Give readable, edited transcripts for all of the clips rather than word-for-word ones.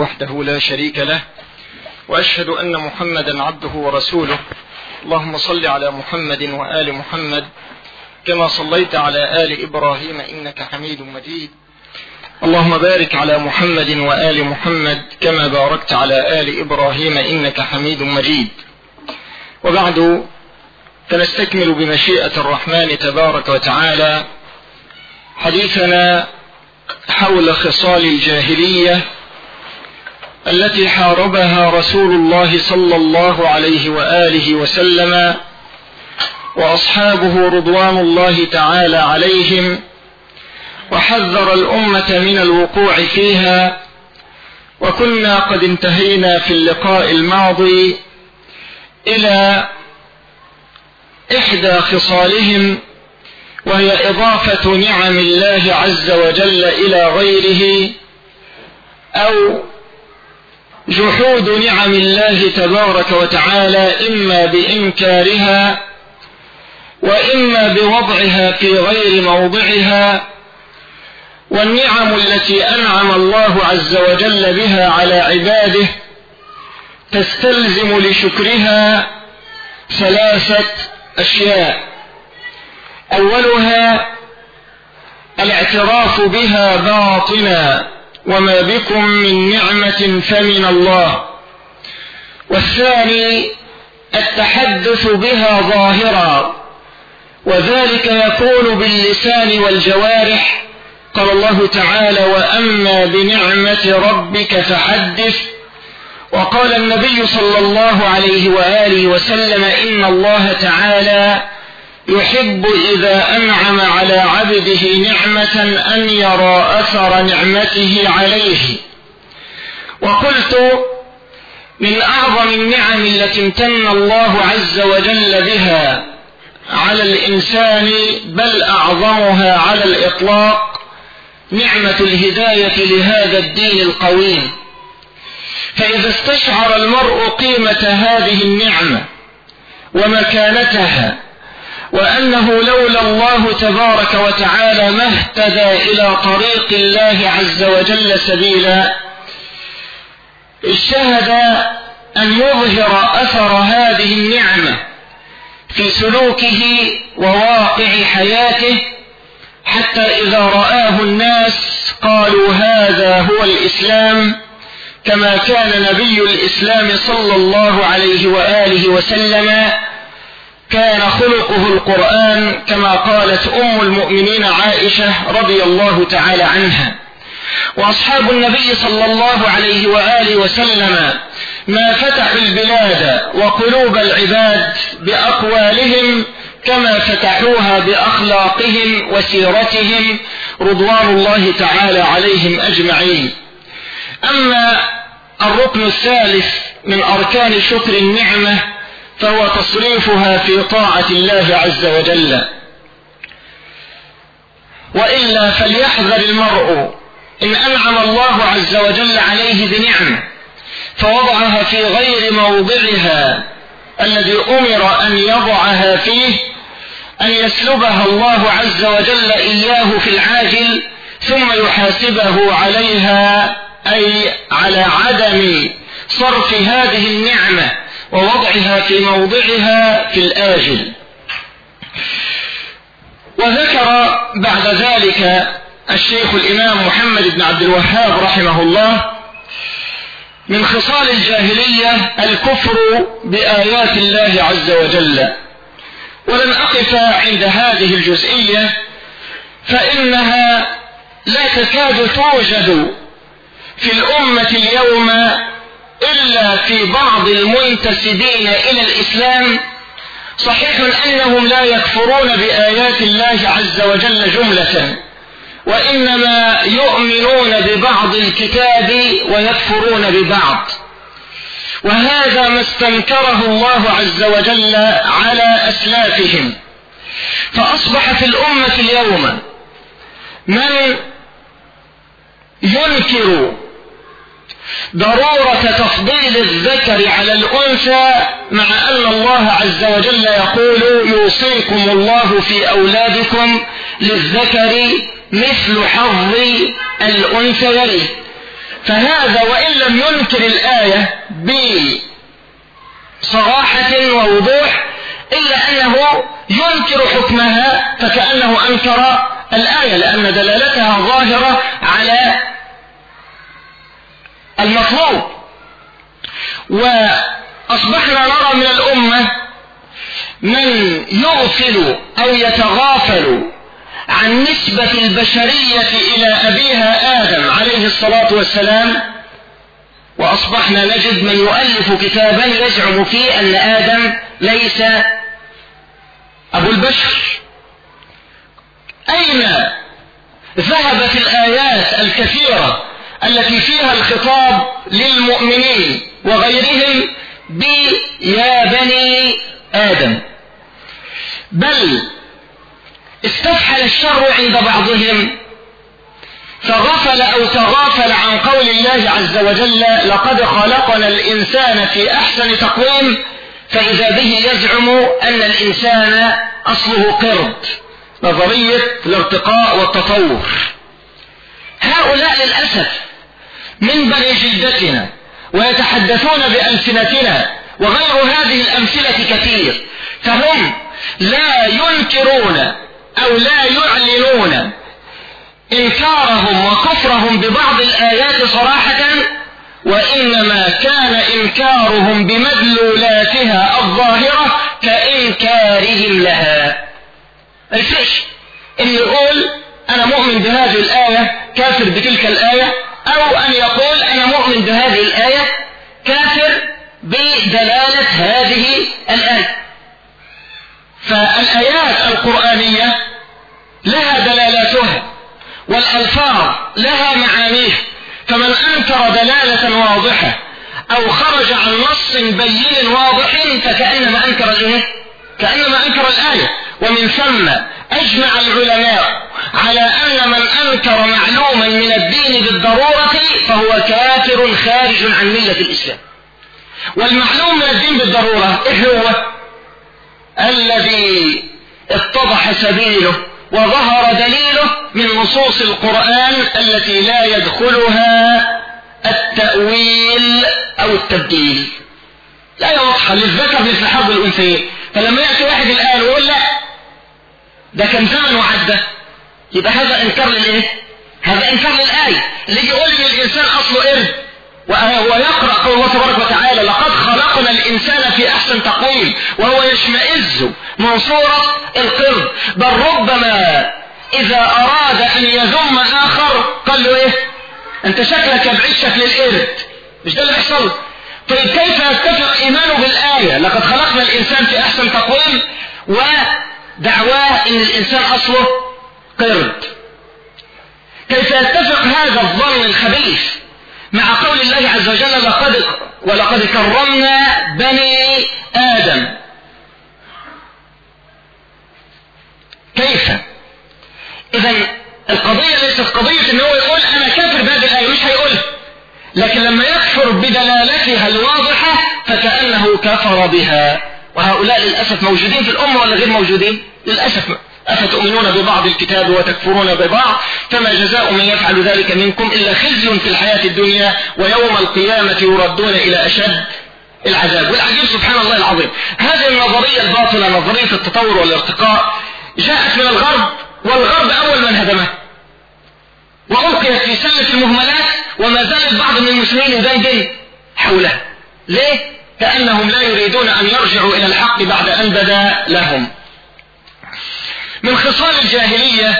وحده لا شريك له، وأشهد أن محمدا عبده ورسوله. اللهم صل على محمد وآل محمد كما صليت على آل إبراهيم إنك حميد مجيد. اللهم بارك على محمد وآل محمد كما باركت على آل إبراهيم إنك حميد مجيد. وبعد، فنستكمل بمشيئة الرحمن تبارك وتعالى حديثنا حول خصال الجاهلية التي حاربها رسول الله صلى الله عليه وآله وسلم وأصحابه رضوان الله تعالى عليهم، وحذر الأمة من الوقوع فيها. وكنا قد انتهينا في اللقاء الماضي إلى إحدى خصالهم، وهي إضافة نعم الله عز وجل إلى غيره، أو جحود نعم الله تبارك وتعالى إما بإنكارها وإما بوضعها في غير موضعها. والنعم التي أنعم الله عز وجل بها على عباده تستلزم لشكرها ثلاثة أشياء: أولها الاعتراف بها باطنا، وما بكم من نعمة فمن الله. والثاني التحدث بها ظاهرا، وذلك يكون باللسان والجوارح. قال الله تعالى: وأما بنعمة ربك فحدث. وقال النبي صلى الله عليه وآله وسلم: إن الله تعالى يحب إذا أنعم على عبده نعمة أن يرى أثر نعمته عليه. وقلت: من أعظم النعم التي امتن الله عز وجل بها على الإنسان، بل أعظمها على الإطلاق، نعمة الهداية لهذا الدين القويم. فإذا استشعر المرء قيمة هذه النعمة ومكانتها، وأنه لولا الله تبارك وتعالى ما اهتدى إلى طريق الله عز وجل سبيلا، اجتهد أن يظهر أثر هذه النعمة في سلوكه وواقع حياته، حتى إذا رآه الناس قالوا: هذا هو الإسلام. كما كان نبي الإسلام صلى الله عليه وآله وسلم كان خلقه القرآن، كما قالت أم المؤمنين عائشة رضي الله تعالى عنها. وأصحاب النبي صلى الله عليه وآله وسلم ما فتحوا البلاد وقلوب العباد بأقوالهم كما فتحوها بأخلاقهم وسيرتهم رضوان الله تعالى عليهم أجمعين. أما الركن الثالث من أركان شكر النعمة فهو تصريفها في طاعة الله عز وجل. وإلا فليحذر المرء إن أنعم الله عز وجل عليه بنعمة فوضعها في غير موضعها الذي أمر أن يضعها فيه، أن يسلبها الله عز وجل إياه في العاجل ثم يحاسبه عليها، أي على عدم صرف هذه النعمة ووضعها في موضعها في الآجل. وذكر بعد ذلك الشيخ الإمام محمد بن عبد الوهاب رحمه الله من خصال الجاهلية الكفر بآيات الله عز وجل. ولن أقف عند هذه الجزئية، فإنها لا تكاد توجد في الأمة اليوم إلا في بعض المنتسبين إلى الإسلام. صحيح أنهم لا يكفرون بآيات الله عز وجل جملة، وإنما يؤمنون ببعض الكتاب ويكفرون ببعض. وهذا ما استنكره الله عز وجل على أسلافهم. فأصبح في الأمة اليوم من ينكر ضرورة تفضيل الذكر على الأنثى، مع أن الله عز وجل يقول: يوصيكم الله في أولادكم للذكر مثل حظ الأنثيين. فهذا وإن لم ينكر الآية بصراحة ووضوح إلا أنه ينكر حكمها، فكأنه أنكر الآية، لأن دلالتها ظاهرة على المطلوب. وأصبحنا نرى من الأمة من يغفل أو يتغافل عن نسبة البشرية إلى أبيها آدم عليه الصلاة والسلام، وأصبحنا نجد من يؤلف كتابا يزعم فيه أن آدم ليس أبو البشر. أين ذهبت الآيات الكثيرة التي فيها الخطاب للمؤمنين وغيرهم يا بني آدم؟ بل استفحل الشر عند بعضهم فغفل أو تغافل عن قول الله عز وجل لقد خلقنا الإنسان في أحسن تقويم، فإذا به يزعم أن الإنسان أصله قرد، نظرية الارتقاء والتطور. هؤلاء للأسف من بني جلدتنا ويتحدثون بألسنتنا، وغير هذه الأمثلة كثير، فهم لا ينكرون أو لا يعلنون إنكارهم وكفرهم ببعض الآيات صراحة، وإنما كان إنكارهم بمدلولاتها الظاهرة كإنكارهم لها. الفرش إن يقول أنا مؤمن بهذه الآية كافر بتلك الآية، أو أن يقول أنا مؤمن بهذه الآية كافر بدلالة هذه الآية. فالآيات القرآنية لها دلالاتها والألفاظ لها معانيها، فمن أنكر دلالة واضحة أو خرج عن نص بين واضح فكأنما أنكر الإيه؟ كأنما أنكر الآية. ومن ثم أجمع العلماء على أن من أنكر معلوما من الدين بالضرورة فهو كافر خارج عن ملة الإسلام. والمعلوم من الدين بالضرورة إيه هو؟ الذي اتضح سبيله وظهر دليله من نصوص القرآن التي لا يدخلها التأويل أو التبديل. لا يوضح للذكر مثل حظ الأنثيين، فلما يأتي واحد الآن ويقول لا ده كان زمن وعدة، يبقى هذا إنكار للإيه؟ هذا إنكار للآية. اللي يقول إن الإنسان أصله قرد ويقرأ قول الله تبارك وتعالى لقد خلقنا الإنسان في أحسن تقويم، وهو يشمئز من صورة القرد، بل ربما إذا أراد أن يذم آخر قال له إيه؟ أنت شكلك بعيد شكل القرد، مش ده اللي بيحصل؟ طيب كيف يتفق إيمانه بالآية لقد خلقنا الإنسان في أحسن تقويم ودعواه إن الإنسان أصله قرد؟ كيف يتفق هذا الظن الخبيث مع قول الله عز وجل ولقد كرمنا بني آدم؟ كيف؟ إذا القضية ليست قضية إن هو يقول أنا كافر بهذه الآية، مش هيقولها، لكن لما يكفر بدلالتها الواضحة فكأنه كفر بها. وهؤلاء للأسف موجودين في الأمة ولا غير موجودين؟ للأسف. أفتؤمنون ببعض الكتاب وتكفرون ببعض، فما جزاء من يفعل ذلك منكم إلا خزي في الحياة الدنيا ويوم القيامة يردون إلى أشد العذاب. والعجيب سبحان الله العظيم، هذه النظرية الباطلة، نظرية التطور والارتقاء، جاءت من الغرب، والغرب أول من هدمها وألقيت في سلة المهملات، وما زال البعض من المسلمين يدندن حولها. ليه؟ كأنهم لا يريدون أن يرجعوا إلى الحق بعد أن بدا لهم. من خصال الجاهلية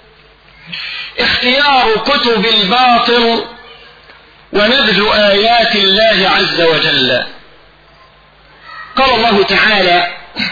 اختيار كتب الباطل ونبذ آيات الله عز وجل. قال الله تعالى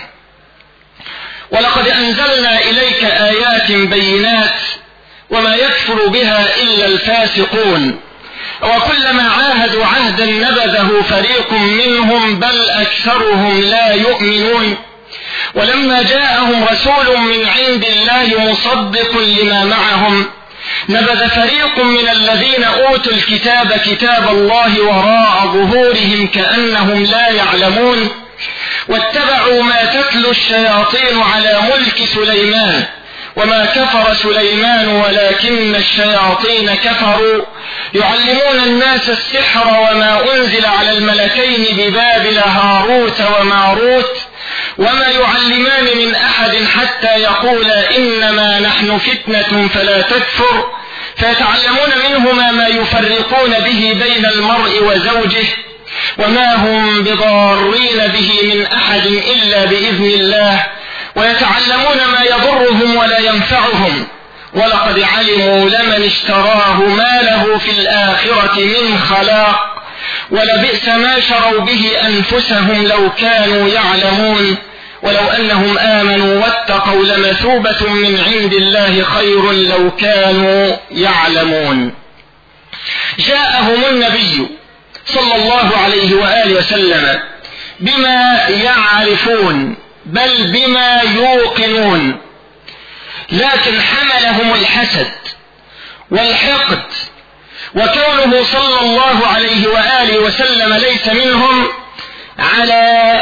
ولقد أنزلنا إليك آيات بينات وما يكفر بها إلا الفاسقون وكلما عاهدوا عهدا نبذه فريق منهم بل أكثرهم لا يؤمنون ولما جاءهم رسول من عند الله مصدق لما معهم نبذ فريق من الذين أوتوا الكتاب كتاب الله وراء ظهورهم كأنهم لا يعلمون واتبعوا ما تتلو الشياطين على ملك سليمان وما كفر سليمان ولكن الشياطين كفروا يعلمون الناس السحر وما أنزل على الملكين ببابل هاروت وماروت وما يعلمان من أحد حتى يقولا إنما نحن فتنة فلا تكفر فيتعلمون منهما ما يفرقون به بين المرء وزوجه وما هم بضارين به من أحد إلا بإذن الله ويتعلمون ما يضرهم ولا ينفعهم ولقد علموا لمن اشتراه ما له في الآخرة من خلاق ولبئس ما شروا به أنفسهم لو كانوا يعلمون ولو أنهم آمنوا واتقوا لمثوبة من عند الله خير لو كانوا يعلمون. جاءهم النبي صلى الله عليه وآله وسلم بما يعرفون بل بما يوقنون، لكن حملهم الحسد والحقد وكونه صلى الله عليه وآله وسلم ليس منهم على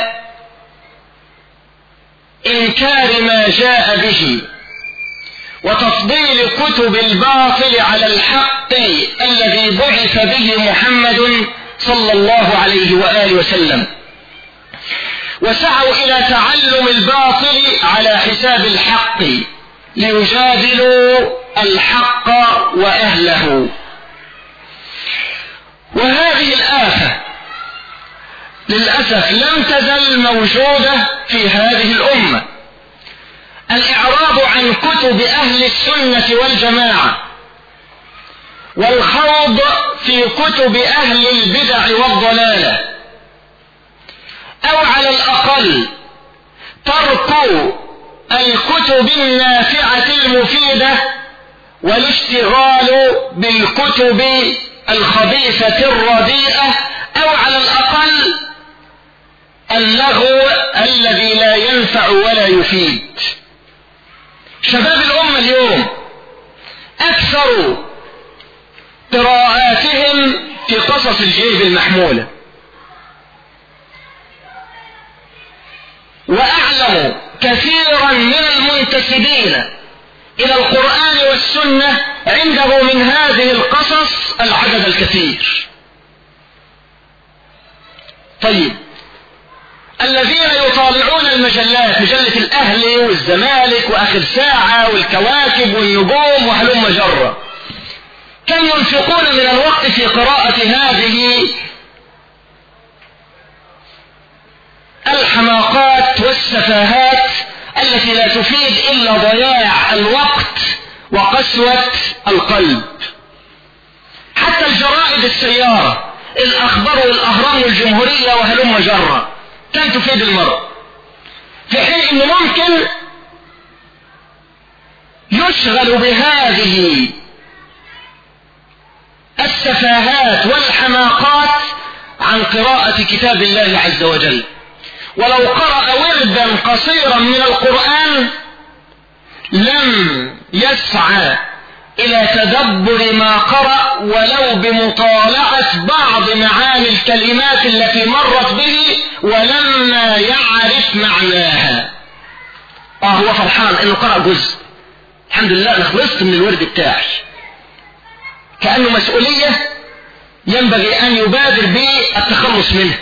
إنكار ما جاء به وتفضيل كتب الباطل على الحق الذي بعث به محمد صلى الله عليه وآله وسلم، وسعوا إلى تعلم الباطل على حساب الحق ليجادلوا الحق وأهله. وهذه الآفة للأسف لم تزل موجودة في هذه الأمة، الإعراض عن كتب أهل السنة والجماعة والخوض في كتب أهل البدع والضلالة، أو على الأقل ترك الكتب النافعة المفيدة والاشتغال بالكتب الخبيثة الرديئة، أو على الأقل اللغو الذي لا ينفع ولا يفيد. شباب الأمة اليوم أكثر قراءاتهم في قصص الجيب المحمولة، وأعلم كثيرا من المنتسبين إلى القرآن والسنة عنده من هذه القصص العدد الكثير. طيب، الذين يطالعون المجلات، مجلة الأهلي والزمالك وآخر ساعة والكواكب والنجوم وهلم جرة، كم ينفقون من الوقت في قراءة هذه الحماقات والسفاهات التي لا تفيد إلا ضياع الوقت وقسوة القلب. حتى الجرائد السيارة، الأخبار والأهرام والجمهورية وهلم جرة، كم تفيد المرء، في حين أنه ممكن يشغل بهذه السفاهات والحماقات عن قراءة كتاب الله عز وجل. ولو قرأ وردا قصيرا من القرآن لم يسعى إلى تدبر ما قرأ ولو بمطالعة بعض معاني الكلمات التي مرت به ولما يعرف معناها. هو فرحان إنه قرأ جزء، الحمد لله أنا خلصت من الورد بتاعي، كأنه مسؤولية ينبغي أن يبادر بالتخلص منها.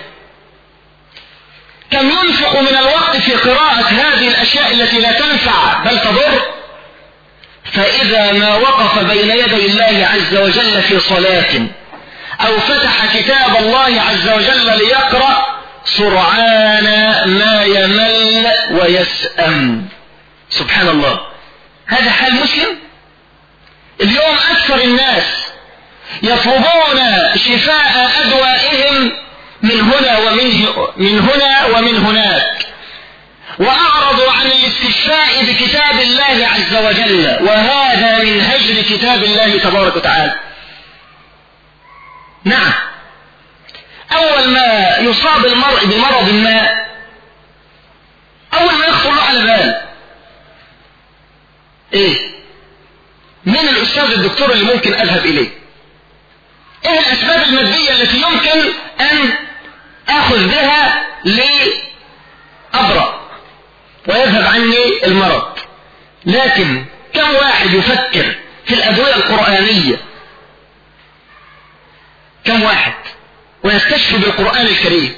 كم ينفق من الوقت في قراءة هذه الأشياء التي لا تنفع بل تضر، فإذا ما وقف بين يدي الله عز وجل في صلاة أو فتح كتاب الله عز وجل ليقرأ سرعان ما يمل ويسأم. سبحان الله، هذا حال مسلم. اليوم أكثر الناس يطلبون شفاء أدوائهم من هنا ومن هناك، وأعرضوا عن الاستشفاء بكتاب الله عز وجل، وهذا من هجر كتاب الله تبارك وتعالى. نعم، أول ما يصاب المرء بمرض ما، أول ما يخطر على بال من الأستاذ الدكتور اللي ممكن أذهب إليه؟ إيه الأسباب المادية التي يمكن أن أخذ بها لأبرأ ويذهب عني المرض؟ لكن كم واحد يفكر في الأدوية القرآنية؟ كم واحد ويستشفي بالقرآن الكريم؟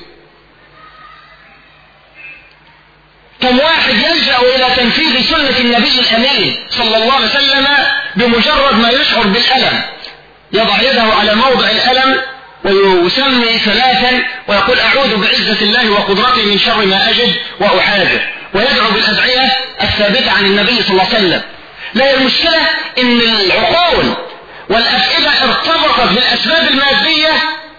كم واحد يلجأ إلى تنفيذ سنة النبي الأمين صلى الله عليه وسلم بمجرد ما يشعر بالألم يضع يده على موضع الألم ويسمي ثلاثا ويقول أعوذ بعزة الله وقدرته من شر ما أجد وأحاذر، ويدعو بالأدعية الثابتة عن النبي صلى الله عليه وسلم. لا، المشكلة إن العقول والأفئدة ارتبطت بالأسباب المادية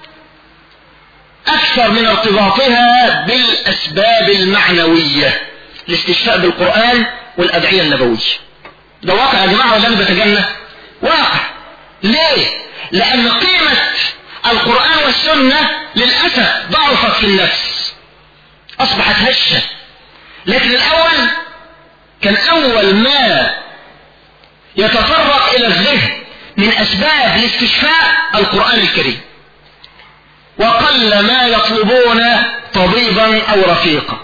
أكثر من ارتباطها بالأسباب المعنوية، الاستشفاء بالقرآن والأدعية النبوية. ده واقع يا جماعة ولا أنا بتجنى؟ واقع. ليه؟ لأن قيمة القرآن والسنة للأسف ضعفت في النفس، أصبحت هشة. لكن الأول كان أول ما يتطرق إلى الذهن من أسباب الاستشفاء القرآن الكريم، وقل ما يطلبون طبيبا أو رفيقا.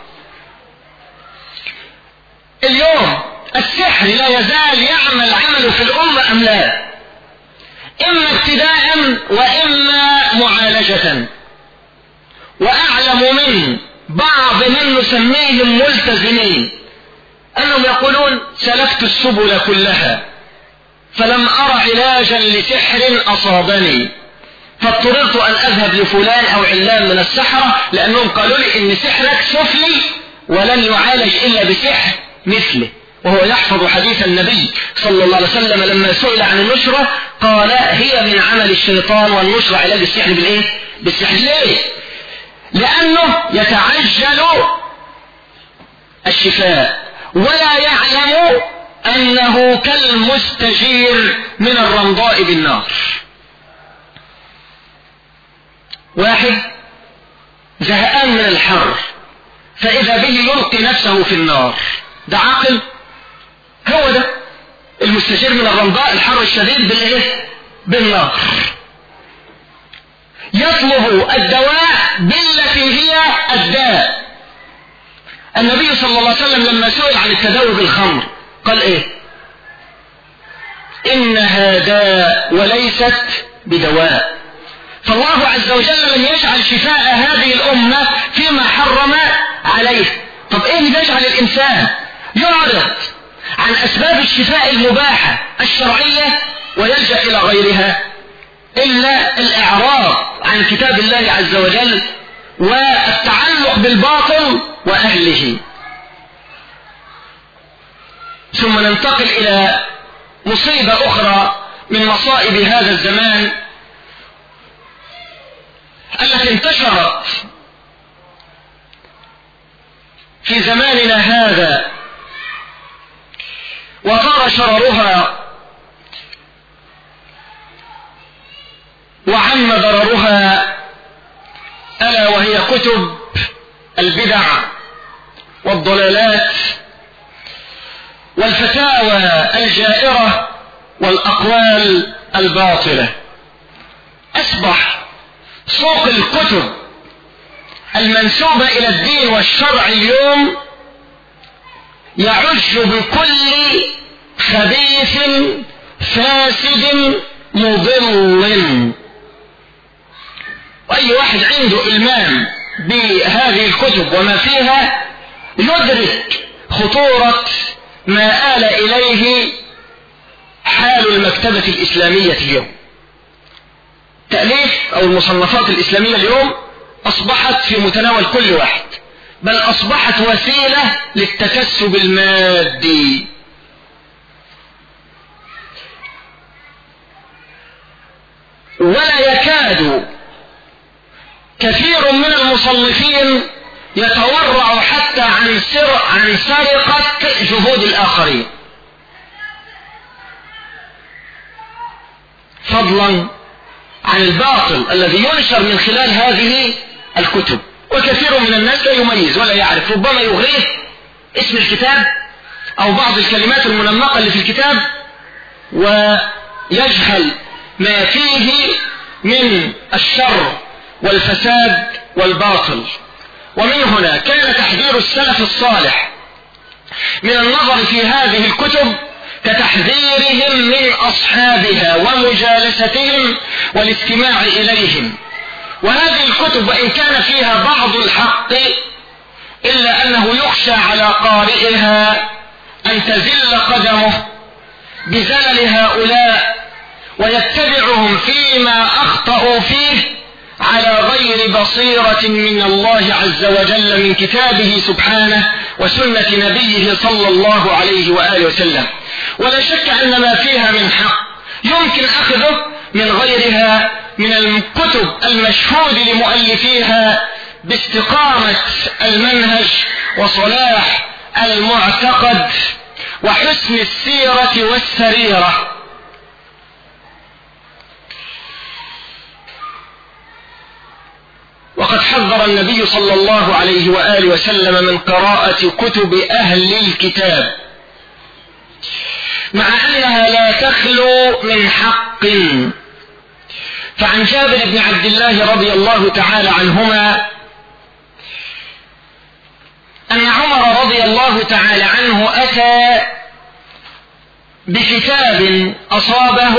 اليوم السحر لا يزال يعمل عمله في الأمة أم لا؟ إما ابتداء وإما معالجة. وأعلم من بعض من نسميهم ملتزمين أنهم يقولون سلكت السبل كلها فلم أرى علاجا لسحر أصابني، فاضطررت أن أذهب لفلان أو علان من السحرة لأنهم قالوا لي إن سحرك سفلي ولن يعالج إلا بسحر مثله. وهو يحفظ حديث النبي صلى الله عليه وسلم لما سئل عن النشرة قال هي من عمل الشيطان، والنشرة علاج السحر بالإيه؟ بالسحر. ليه؟ لأنه يتعجل الشفاء ولا يعلم أنه كالمستجير من الرمضاء بالنار. واحد زهقان من الحر فإذا به يلقي نفسه في النار، ده عاقل؟ هو ده المستجير من الرمضاء، الحر الشديد بالإيه؟ بالنار. يطلب الدواء بالتي هي الداء. النبي صلى الله عليه وسلم لما سئل عن التداوي بالخمر قال ايه؟ إنها داء وليست بدواء. فالله عز وجل لم يجعل شفاء هذه الأمة فيما حرم عليه. طب ايه اللي يجعل الإنسان يعرض عن أسباب الشفاء المباحة الشرعية ويلجأ إلى غيرها إلا الإعراض عن كتاب الله عز وجل والتعلق بالباطل وأهله؟ ثم ننتقل إلى مصيبة أخرى من مصائب هذا الزمان التي انتشرت في زماننا هذا وطار شررها وعم ضررها، ألا وهي كتب البدع والضلالات والفتاوى الجائرة والأقوال الباطلة. أصبح سوق الكتب المنسوبة إلى الدين والشرع اليوم يعج بكل خبيث فاسد مضل. وأي واحد عنده إلمام بهذه الكتب وما فيها يدرك خطورة ما آل إليه حال المكتبة الإسلامية اليوم. تأليف أو المصنفات الإسلامية اليوم أصبحت في متناول كل واحد، بل أصبحت وسيلة للتكسب المادي. ولا يكاد كثير من المصنفين يتورع حتى عن سرقة جهود الآخرين، فضلا عن الباطل الذي ينشر من خلال هذه الكتب. وكثير من الناس لا يميز ولا يعرف، ربما يغريه اسم الكتاب أو بعض الكلمات المنمقة اللي في الكتاب ويجهل ما فيه من الشر والفساد والباطل. ومن هنا كان تحذير السلف الصالح من النظر في هذه الكتب كتحذيرهم من أصحابها ومجالستهم والاستماع إليهم. وهذه الكتب وإن كان فيها بعض الحق إلا أنه يخشى على قارئها أن تزل قدمه بزلل هؤلاء ويتبعهم فيما أخطأوا فيه على غير بصيرة من الله عز وجل من كتابه سبحانه وسنة نبيه صلى الله عليه وآله وسلم. ولا شك أن ما فيها من حق يمكن أخذه من غيرها من الكتب المشهود لمؤلفيها باستقامة المنهج وصلاح المعتقد وحسن السيرة والسريرة. وقد حذر النبي صلى الله عليه وآله وسلم من قراءة كتب أهل الكتاب مع أنها لا تخلو من حق. فعن جابر بن عبد الله رضي الله تعالى عنهما أن عمر رضي الله تعالى عنه أتى بكتاب أصابه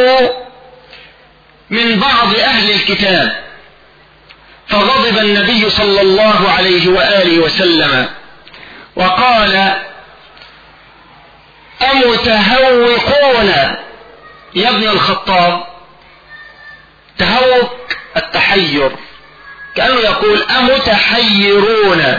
من بعض أهل الكتاب، فغضب النبي صلى الله عليه وآله وسلم وقال: أمتهوقون يا ابن الخطاب. تهوق التحير، كأنه يقول أمتحيرون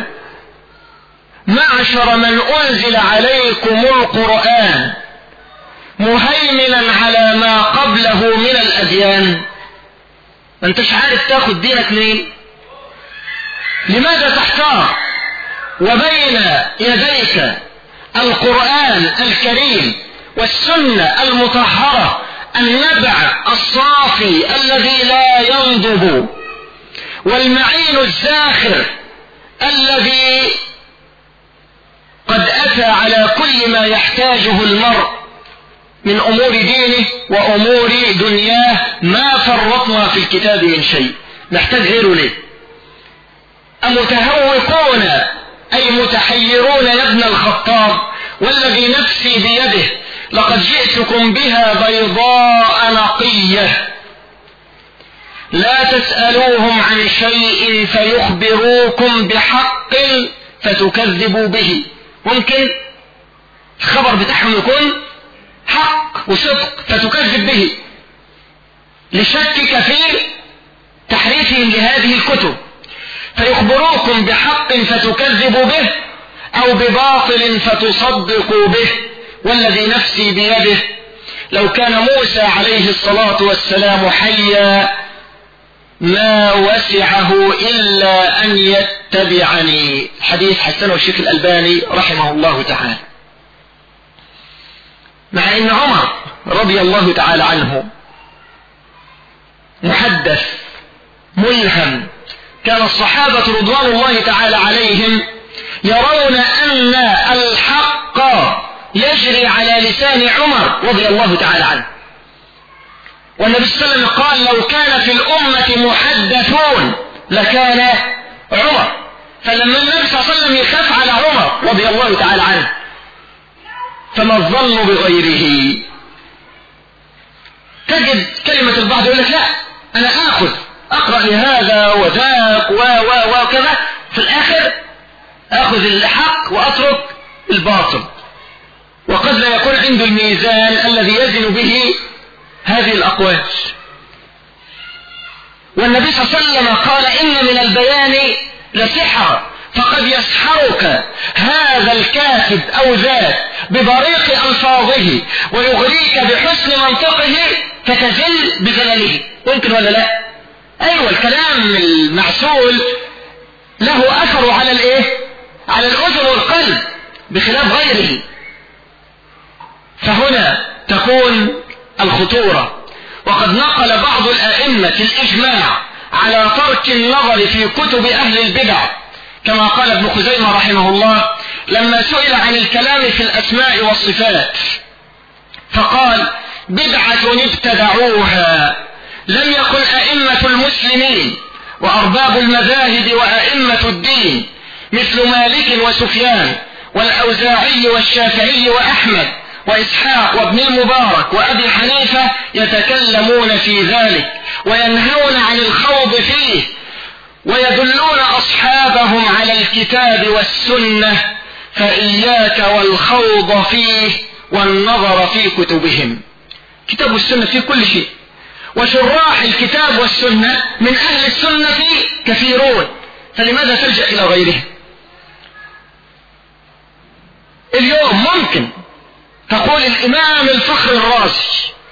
معشر من أنزل عليكم القرآن مهيمنا على ما قبله من الأديان. ما انتش عارف تاخد دينك منين؟ لماذا تحتار وبين يديك القرآن الكريم والسنة المطهرة النبع الصافي الذي لا ينضب والمعين الزاخر الذي قد أتى على كل ما يحتاجه المرء من أمور دينه وأمور دنياه، ما فرطنا في الكتاب من شيء، نحتاج غيره ليه؟ أمتهوقون أي متحيرون يا ابن الخطاب والذي نفسي بيده لقد جئتكم بها بيضاء نقية لا تسألوهم عن شيء فيخبروكم بحق فتكذبوا به. ممكن الخبر بتاعهم يكون حق وصدق فتكذب به لشكك في تحريفهم لهذه الكتب، فيخبروكم بحق فتكذبوا به أو بباطل فتصدقوا به. والذي نفسي بيده لو كان موسى عليه الصلاة والسلام حيا ما وسعه إلا أن يتبعني. حديث حسنه الشيخ الألباني رحمه الله تعالى. مع أن عمر رضي الله تعالى عنه محدث ملهم، كان الصحابة رضوان الله تعالى عليهم يرون أن الحق يجري على لسان عمر رضي الله تعالى عنه. والنبي صلى الله عليه وسلم قال: لو كان في الأمة محدثون لكان عمر. فلما النبي صلى الله عليه وسلم يخاف على عمر رضي الله تعالى عنه فما الظن بغيره؟ تجد كلمة البعض يقول لك: لا أنا أقرأ لهذا وذاك وكذا، في الآخر أخذ الحق وأترك الباطل، وقد لا يكون عنده الميزان الذي يزن به هذه الأقوال. والنبي صلى الله عليه وسلم قال: إن من البيان لسحرا، فقد يسحرك هذا الكاتب أو ذاك ببريق ألفاظه ويغريك بحسن منطقه فتزل بزلله. ممكن ولا لا؟ أيوة، الكلام المعسول له أثر على على الأذن والقلب بخلاف غيره. فهنا تكون الخطورة. وقد نقل بعض الأئمة الإجماع على ترك النظر في كتب أهل البدع، كما قال ابن خزيمة رحمه الله لما سئل عن الكلام في الأسماء والصفات فقال: بدعة ابتدعوها لم يكن أئمة المسلمين وأرباب المذاهب وأئمة الدين مثل مالك وسفيان والأوزاعي والشافعي وأحمد وإسحاق وابن المبارك وأبي حنيفة يتكلمون في ذلك وينهون عن الخوض فيه، ويدلون أصحابهم على الكتاب والسنة، فإياك والخوض فيه والنظر في كتبهم. كتاب والسنة فيه كل شيء، وشراح الكتاب والسنة من أهل السنة كثيرون، فلماذا تلجأ إلى غيرهم؟ اليوم ممكن تقول الإمام الفخر الرازي،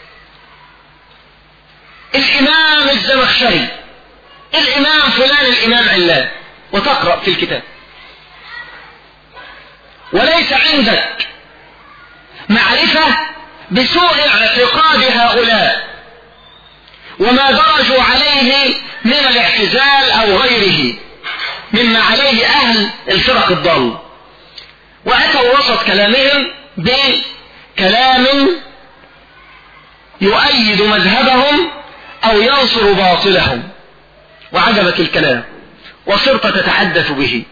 الإمام الزمخشري، الإمام فلان، الإمام علان، وتقرأ في الكتاب، وليس عندك معرفة بسوء اعتقاد هؤلاء وما درجوا عليه من الاعتزال أو غيره مما عليه أهل الفرق الضال، وأتوا وسط كلامهم بكلام يؤيد مذهبهم أو ينصر باطلهم، وعجبك الكلام وصرت تتحدث به.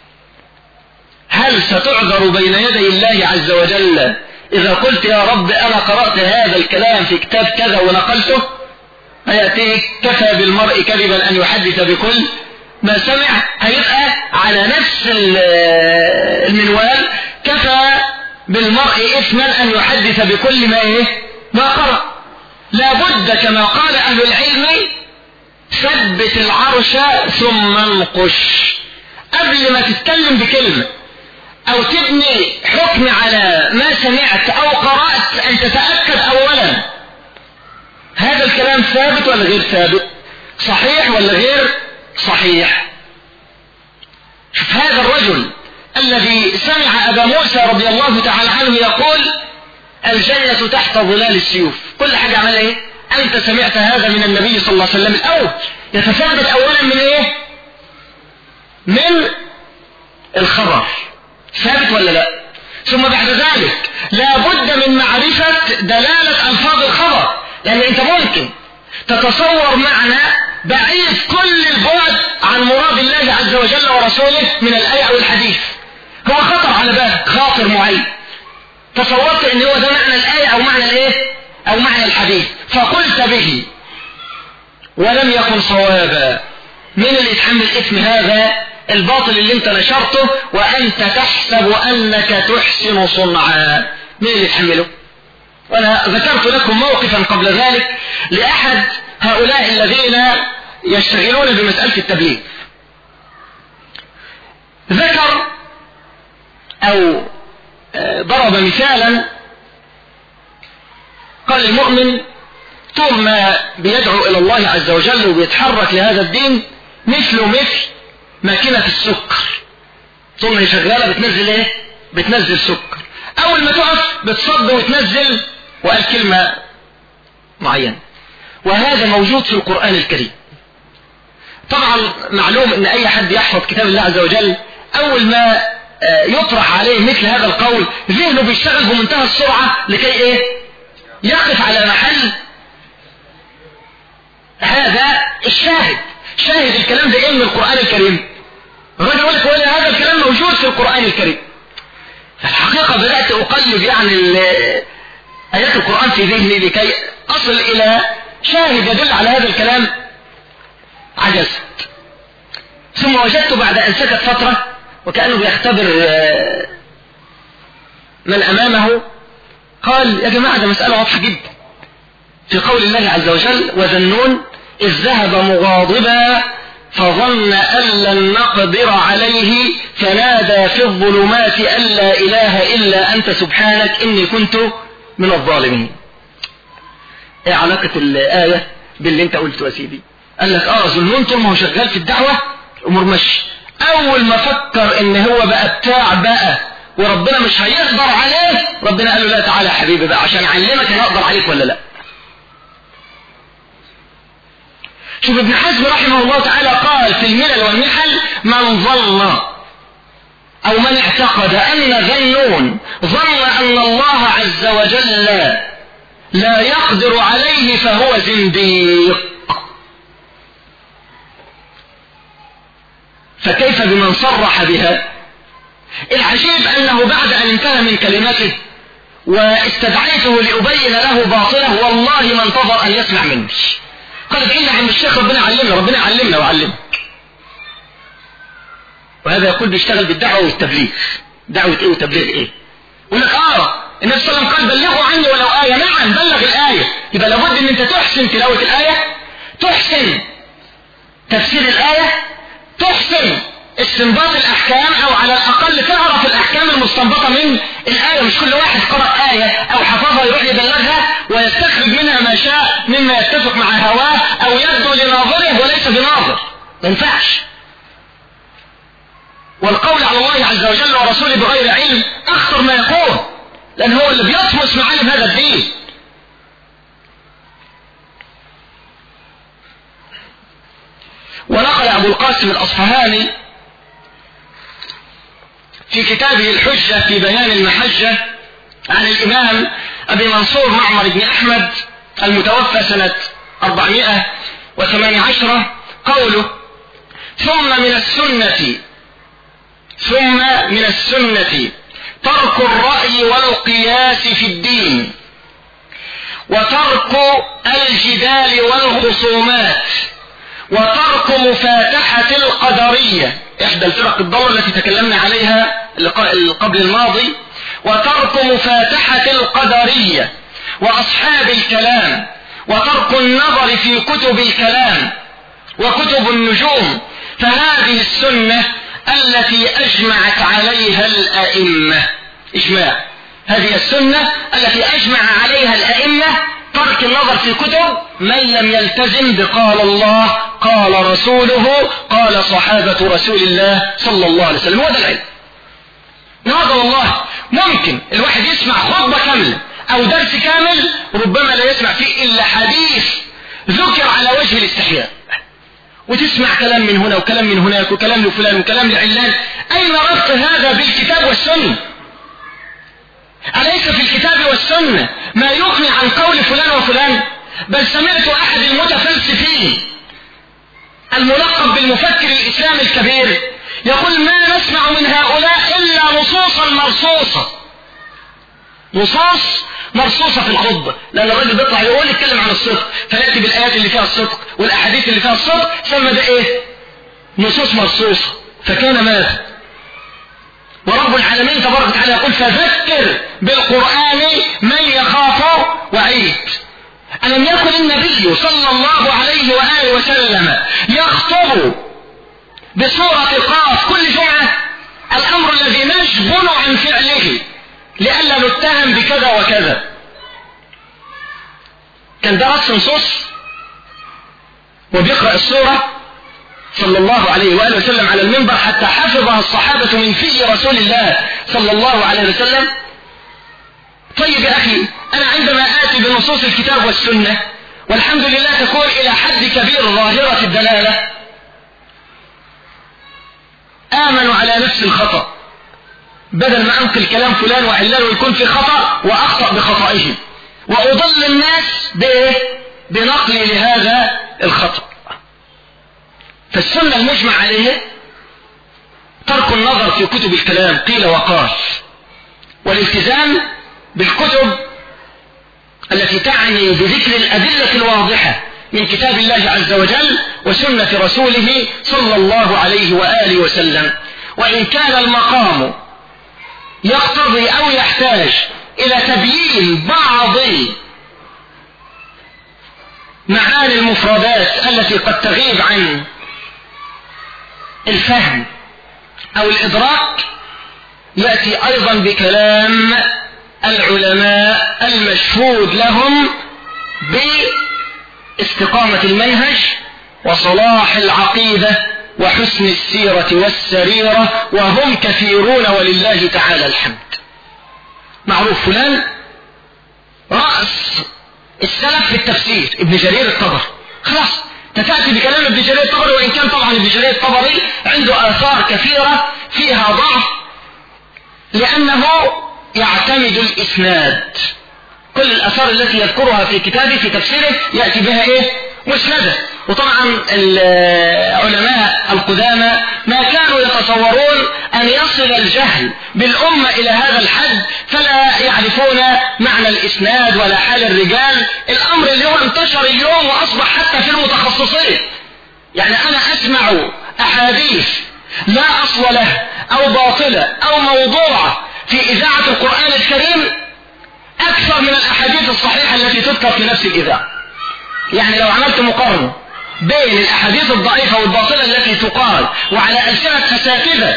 هل ستعذر بين يدي الله عز وجل إذا قلت يا رب أنا قرأت هذا الكلام في كتاب كذا ونقلته؟ هيأتيك كفى بالمرء كذبا أن يحدث بكل ما سمع، هيبقى على نفس المنوال كفى بالمرء إثما أن يحدث بكل ما قرأ. لابد كما قال أهل العلم ثبت العرش ثم انقش. قبل ما تتكلم بكلمة أو تبني حكم على ما سمعت أو قرأت أن تتأكد أولا هذا الكلام ثابت ولا غير ثابت، صحيح ولا غير صحيح. شوف هذا الرجل الذي سمع أبا موسى رضي الله تعالى عنه يقول الجنة تحت ظلال السيوف، كل حاجة عملها ايه؟ أنت سمعت هذا من النبي صلى الله عليه وسلم الأول، يتثبت أولا من ايه؟ من الخبر، ثابت ولا لا؟ ثم بعد ذلك لابد من معرفة دلالة ألفاظ الخبر، لأن أنت ممكن تتصور معنى بعيد كل البعد عن مراد الله عز وجل ورسوله من الآية أو الحديث، هو خطر على بالك، خاطر معين، تصورت ان هو ده معنى الآية أو معنى الايه أو معنى الحديث فقلت به ولم يكن صوابا. من اللي يتحمل إثم هذا الباطل اللي انت نشرته وأنت تحسب أنك تحسن صنعا؟ من اللي يتحمله؟ وأنا ذكرت لكم موقفا قبل ذلك لأحد هؤلاء الذين يشتغلون بمسألة التبليغ، ذكر أو ضرب مثالا، قال المؤمن طول ما بيدعو إلى الله عز وجل وبيتحرك لهذا الدين مثل ماكينة السكر، طول ما هي شغالة بتنزل ايه؟ بتنزل سكر، أول ما تقف بتصد وتنزل، وقال كلمة معينة، وهذا موجود في القرآن الكريم. طبعا معلوم ان اي حد يحفظ كتاب الله عز وجل اول ما يطرح عليه مثل هذا القول ذهنه بيشتغل بمنتهى السرعة لكي ايه؟ يقف على محل هذا الشاهد. شاهد الكلام ده ايه من القرآن الكريم؟ الرجل يقول لك ولا هذا الكلام موجود في القرآن الكريم. فالحقيقة بدأت أقلب يعني آيات القرآن في ذهني لكي أصل إلى شاهد يدل على هذا الكلام، عجزت. ثم وجدت بعد أن سكت فترة وكأنه بيختبر من أمامه، قال يا جماعة ده مسألة واضحة جدا في قول الله عز وجل وذا النون إذ ذهب مغاضبا فظن أن لن نقدر عليه فنادى في الظلمات أن لا إله إلا أنت سبحانك إني كنت من الظالمين. ايه علاقة الآية باللي انت قلته يا سيدي؟ قال لك ظنون طول ما هو شغال في الدعوة أمور مشي، أول ما فكر إن هو بقى بتاع بقى وربنا مش هيقدر عليه، ربنا قال له لا تعالى يا حبيبي بقى عشان أعلمك أنا أقدر عليك ولا لا. شوف ابن حزم رحمه الله تعالى قال في الملل والمحل من ظن أو من اعتقد أن ذنون ظن أن الله عز وجل لا يقدر عليه فهو زنديق. فكيف بمن صرح بها؟ العجيب أنه بعد أن انتهى من كلمته واستدعيته لأبين له باطله والله ما انتظر أن يسمع مني. قال ادعينا عند الشيخ ربنا يعلمنا ويعلمك. وهذا يقول بيشتغل بالدعوة والتبليغ. دعوة ايه وتبليغ ايه؟ يقول لك النبي صلى الله عليه وسلم قال بلغوا عني ولو آية. نعم بلغ الآية، يبقى لابد ان انت تحسن تلاوة الآية، تحسن تفسير الآية، تحسن استنباط الأحكام، أو على الأقل تعرف الأحكام المستنبطة من الآية. مش كل واحد قرأ آية أو حفظها يروح يبلغها ويستخرج منها ما شاء مما يتفق مع هواه أو يبدو لناظره وليس بناظر. ما ينفعش. والقول على الله عز وجل ورسوله بغير علم أخطر ما يكون، لأن هو اللي بيطمس معالم هذا الدين. ونقل أبو القاسم الأصفهاني في كتابه الحجة في بيان المحجة عن الإمام أبي منصور معمر بن أحمد المتوفى سنة 418 قوله: ثم من السنة ترك الرأي والقياس في الدين، وترك الجدال والخصومات، وترك مفاتحة القدرية، إحدى الفرق الضالة التي تكلمنا عليها قبل الماضي، وترك مفاتحة القدرية وأصحاب الكلام، وترك النظر في كتب الكلام وكتب النجوم. فهذه السنة التي أجمعت عليها الأئمة. إجماع. هذه السنة التي أجمع عليها الأئمة، ترك النظر في كتب من لم يلتزم بقال الله قال رسوله قال صحابة رسول الله صلى الله عليه وسلم. هو ده العلم. نهض والله ممكن الواحد يسمع خطبة كاملة أو درس كامل ربما لا يسمع فيه إلا حديث ذكر على وجه الاستحياء، وتسمع كلام من هنا وكلام من هناك وكلام لفلان وكلام لعلان. أين ربط هذا بالكتاب والسنة؟ أليس في الكتاب والسنة ما يغني عن قول فلان وفلان؟ بل سمعت أحد المتفلسفين الملقب بالمفكر الإسلامي الكبير يقول: ما نسمع من هؤلاء إلا نصوصا مرصوصة. نصوص مرصوصة في الخطبة، لأن الرجل بيطلع يقول يتكلم عن الصدق فيأتي بالآيات اللي فيها الصدق والأحاديث اللي فيها الصدق، سمى ده إيه؟ نصوص مرصوصة. فكان ماذا؟ ورب العالمين تبارك وتعالى يقول: فذكر بالقرآن من يخاف وعيد. ألم يكن النبي صلى الله عليه وآله وسلم يخطب بسورة قاف كل جمعة؟ الأمر الذي نجبن عن فعله لئلا نتهم بكذا وكذا. كان درس نصوص وبيقرأ السورة صلى الله عليه وآله وسلم على المنبر حتى حفظها الصحابة من في رسول الله صلى الله عليه وسلم. طيب يا أخي، أنا عندما آتي بنصوص الكتاب والسنة والحمد لله تكون إلى حد كبير ظاهرة الدلالة، آمنوا على نفس الخطأ، بدل ما أنقل كلام فلان وعلان ويكون في خطأ وأخطأ بخطئه، وأضل الناس بنقلي لهذا الخطأ. فالسنة المجمع عليها ترك النظر في كتب الكلام قيل وقال، والالتزام بالكتب التي تعني بذكر الأدلة الواضحة من كتاب الله عز وجل وسنة رسوله صلى الله عليه وآله وسلم. وإن كان المقام يقتضي أو يحتاج إلى تبيين بعض معاني المفردات التي قد تغيب عن الفهم أو الإدراك، يأتي أيضا بكلام العلماء المشهود لهم باستقامة المنهج وصلاح العقيدة وحسن السيرة والسريرة، وهم كثيرون ولله تعالى الحمد. معروف فلان رأس السلف في التفسير ابن جرير الطبري، خلاص تأتي بكلام ابن جرير الطبري، وإن كان طبعا ابن جرير الطبري عنده آثار كثيرة فيها ضعف لأنه يعتمد الإسناد. كل الآثار التي يذكرها في كتابه في تفسيره يأتي بها مسندة. وطبعا العلماء القدامى ما كانوا يتصورون أن يصل الجهل بالأمة إلى هذا الحد فلا يعرفون معنى الإسناد ولا حال الرجال. الأمر اليوم انتشر اليوم وأصبح حتى في المتخصصين. يعني أنا أسمع أحاديث لا أصل له أو باطلة أو موضوعة في إذاعة القرآن الكريم أكثر من الأحاديث الصحيحة التي تذكر في نفس الإذاعة. يعني لو عملت مقارنة بين الأحاديث الضعيفة والباطلة التي تقال وعلى ألسنة أساتذة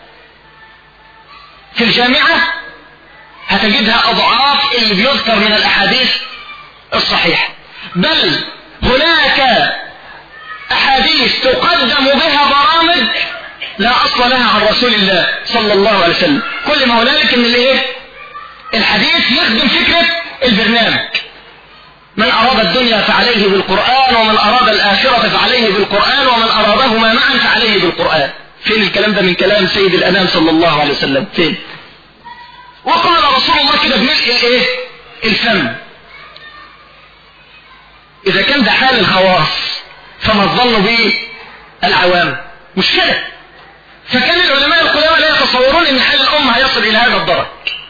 في الجامعة هتجدها أضعاف اللي بيذكر من الأحاديث الصحيحة. بل هناك أحاديث تقدم بها برامج لا أصل لها عن رسول الله صلى الله عليه وسلم. كل ما هنالك ان الحديث يخدم فكرة البرنامج. من أراد الدنيا فعليه بالقرآن، ومن أراد الآخرة فعليه بالقرآن، ومن أرادهما معا فعليه بالقرآن. فين الكلام ده من كلام سيد الأنام صلى الله عليه وسلم؟ فين؟ وقال رسول الله كده بملء الفم. إذا كان ده حال الخواص فما الظن به العوام؟ مش كده. فكان العلماء القدامى لا يتصورون ان حال الأمة هيصل إلى هذا الدرجة.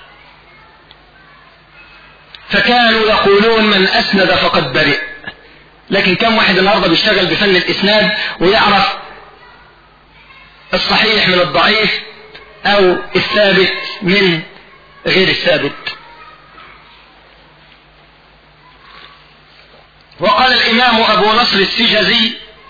فكانوا يقولون من أسند فقد برئ. لكن كم واحد النهارده بيشتغل بفن الإسناد ويعرف الصحيح من الضعيف أو الثابت من غير الثابت؟ وقال الإمام أبو نصر السجزي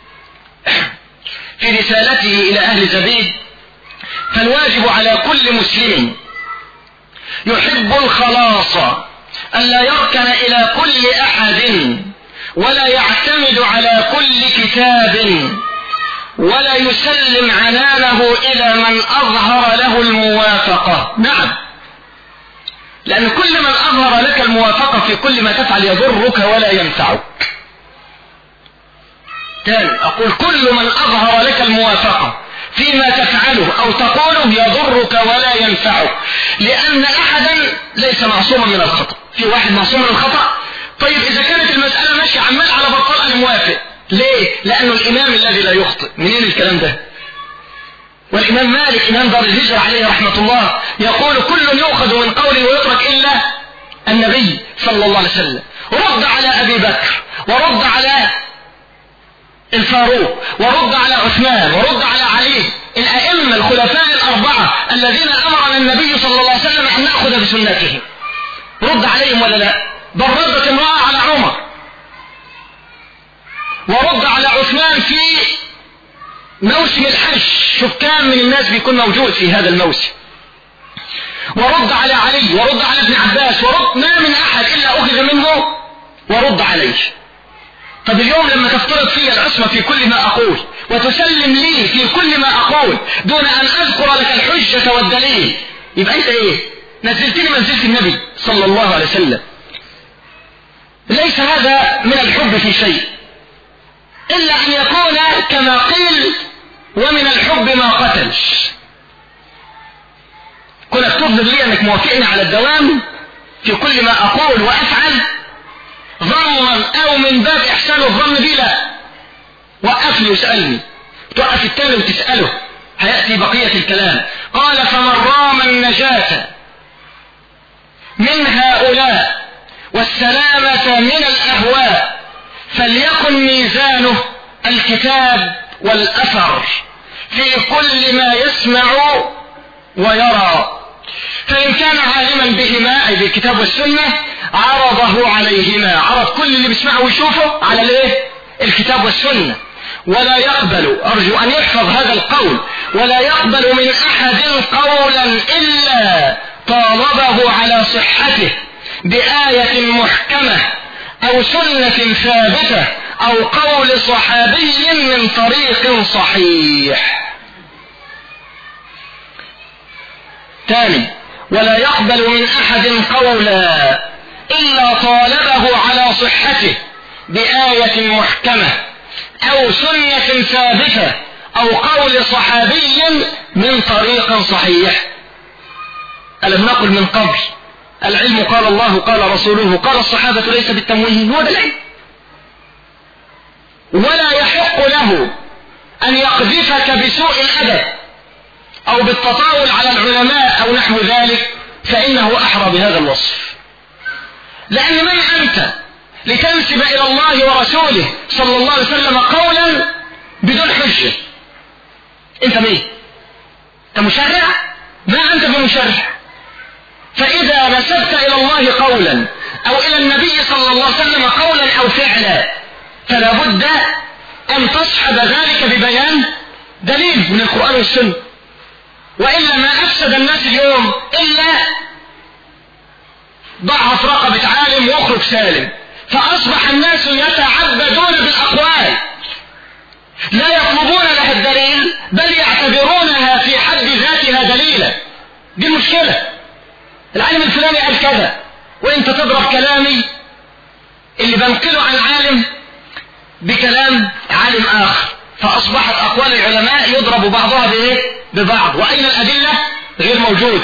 في رسالته إلى أهل زبيد: فالواجب على كل مسلم يحب الخلاص ألا يركن إلى كل أحد، ولا يعتمد على كل كتاب، ولا يسلم عنانه إلى من أظهر له الموافقة. نعم، لأن كل من أظهر لك الموافقة في كل ما تفعل يضرك ولا ينفعك. تاني أقول: كل من أظهر لك الموافقة فيما تفعله أو تقوله يضرك ولا ينفعك، لأن أحدا ليس معصوما من الخطأ. في واحد معصوم من الخطأ؟ طيب إذا كانت المسألة ماشية عمال على بطال أنا موافق. ليه؟ لأنه الإمام الذي لا يخطئ. منين الكلام ده؟ والإمام مالك إمام دار الهجرة عليه رحمة الله يقول: كل يؤخذ من قوله ويترك إلا النبي صلى الله عليه وسلم. رد على أبي بكر، ورد على الفاروق، ورد على عثمان، ورد على علي، الأئمة الخلفاء الأربعة الذين أمرنا النبي صلى الله عليه وسلم أن نأخذ بسنتهم. رد عليهم ولا لا؟ بل ردت امرأة على عمر، ورد على عثمان في موسم الحج. شوف كام من الناس بيكون موجود في هذا الموسم. ورد على علي، ورد على ابن عباس، ورد ما من أحد إلا أخذ منه ورد عليه. طب اليوم لما تفترض في العصمة في كل ما أقول، وتسلم لي في كل ما أقول دون أن أذكر لك الحجة والدليل، يبقى أنت نزلتني منزلة النبي صلى الله عليه وسلم. ليس هذا من الحب في شيء، إلا أن يكون كما قيل: ومن الحب ما قتل. كنت تظهر لي أنك موافقني على الدوام في كل ما أقول وأفعل ظنا أو من باب إحسان الظن بي، لا. وقفني واسألني، توقف التاني وتسأله، هيأتي بقية الكلام. قال: فمن رام النجاة من هؤلاء والسلامة من الأهواء فليكن ميزانه الكتاب والأثر في كل ما يسمع ويرى. فإن كان عالما بهما أي بالكتاب والسنة عرضه عليهما، عرض كل اللي بيسمعه ويشوفه على الكتاب والسنة. ولا يقبل، أرجو أن يحفظ هذا القول، ولا يقبل من أحد قولا إلا طالبه على صحته بآية محكمة أو سنة ثابتة أو قول صحابي من طريق صحيح. ثاني: ولا يقبل من أحد قولا إلا طالبه على صحته بآية محكمة أو سنة ثابتة أو قول صحابي من طريق صحيح. ألم نقل من قبل: العلم قال الله قال رسوله قال الصحابة ليس بالتمويه. هو ده العلم. ولا يحق له أن يقذفك بسوء الأدب أو بالتطاول على العلماء أو نحو ذلك فإنه أحرى بهذا الوصف. لأن من أنت لتنسب إلى الله ورسوله صلى الله عليه وسلم قولا بدون حجة؟ أنت مين؟ أنت مشرع؟ ما أنت بمشرع. فإذا نسبت إلى الله قولا أو إلى النبي صلى الله عليه وسلم قولا أو فعلا فلا بد أن تصحب ذلك ببيان دليل من القرآن والسنة، وإلا ما أفسد الناس اليوم إلا ضعف رقبة عالم واخرج سالم، فأصبح الناس يتعبدون بالأقوال لا يطلبون لها الدليل بل يعتبرونها في حد ذاتها دليلا. دي المشكلة. العالم الفلاني قال كذا وانت تضرب كلامي اللي بنقله عن عالم بكلام عالم آخر، فأصبحت أقوال العلماء يضرب بعضها ببعض، وأين الأدلة؟ غير موجود.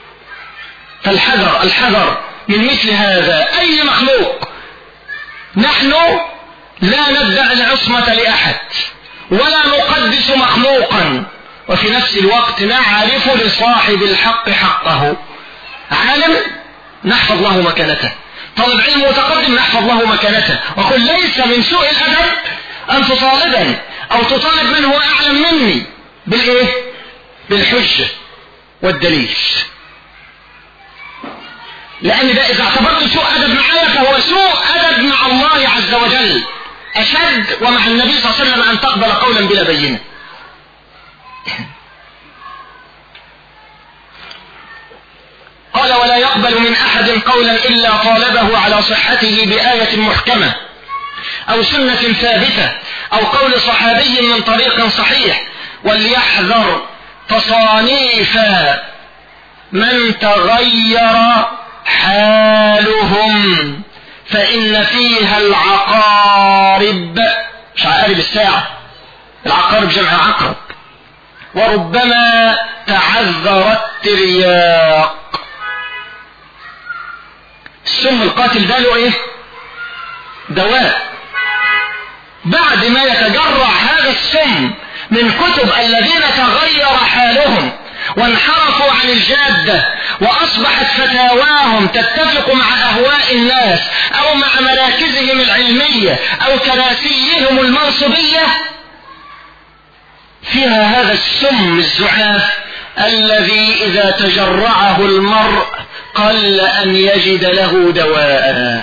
فالحذر من مثل هذا. أي مخلوق، نحن لا ندعي العصمة لأحد ولا نقدس مخلوقا، وفي نفس الوقت نعرف لصاحب الحق حقه. عالم نحفظ له مكانته، طالب علم متقدم نحفظ له مكانته، وقل ليس من سوء الأدب أن تطالبني أو تطالب من هو أعلم مني بالحجة والدليل، لأن ده إذا اعتبرت سوء أدب معايا فهو سوء أدب مع الله عز وجل أشد، ومع النبي صلى الله عليه وسلم أن تقبل قولا بلا بينة. قال ولا يقبل من أحد قولا إلا طالبه على صحته بآية محكمة أو سنة ثابتة أو قول صحابي من طريق صحيح، وليحذر تصانيف من تغير حالهم فإن فيها العقارب. مش عقارب الساعة، العقارب جمع عقرب. وربما تعذر الترياق. السم القاتل ده له دواء. بعد ما يتجرع هذا السم من كتب الذين تغير حالهم وانحرفوا عن الجادة وأصبحت فتاواهم تتفق مع أهواء الناس أو مع مراكزهم العلمية أو كراسيهم المنصبية، فيها هذا السم الزعاف الذي إذا تجرعه المرء قل أن يجد له دواء.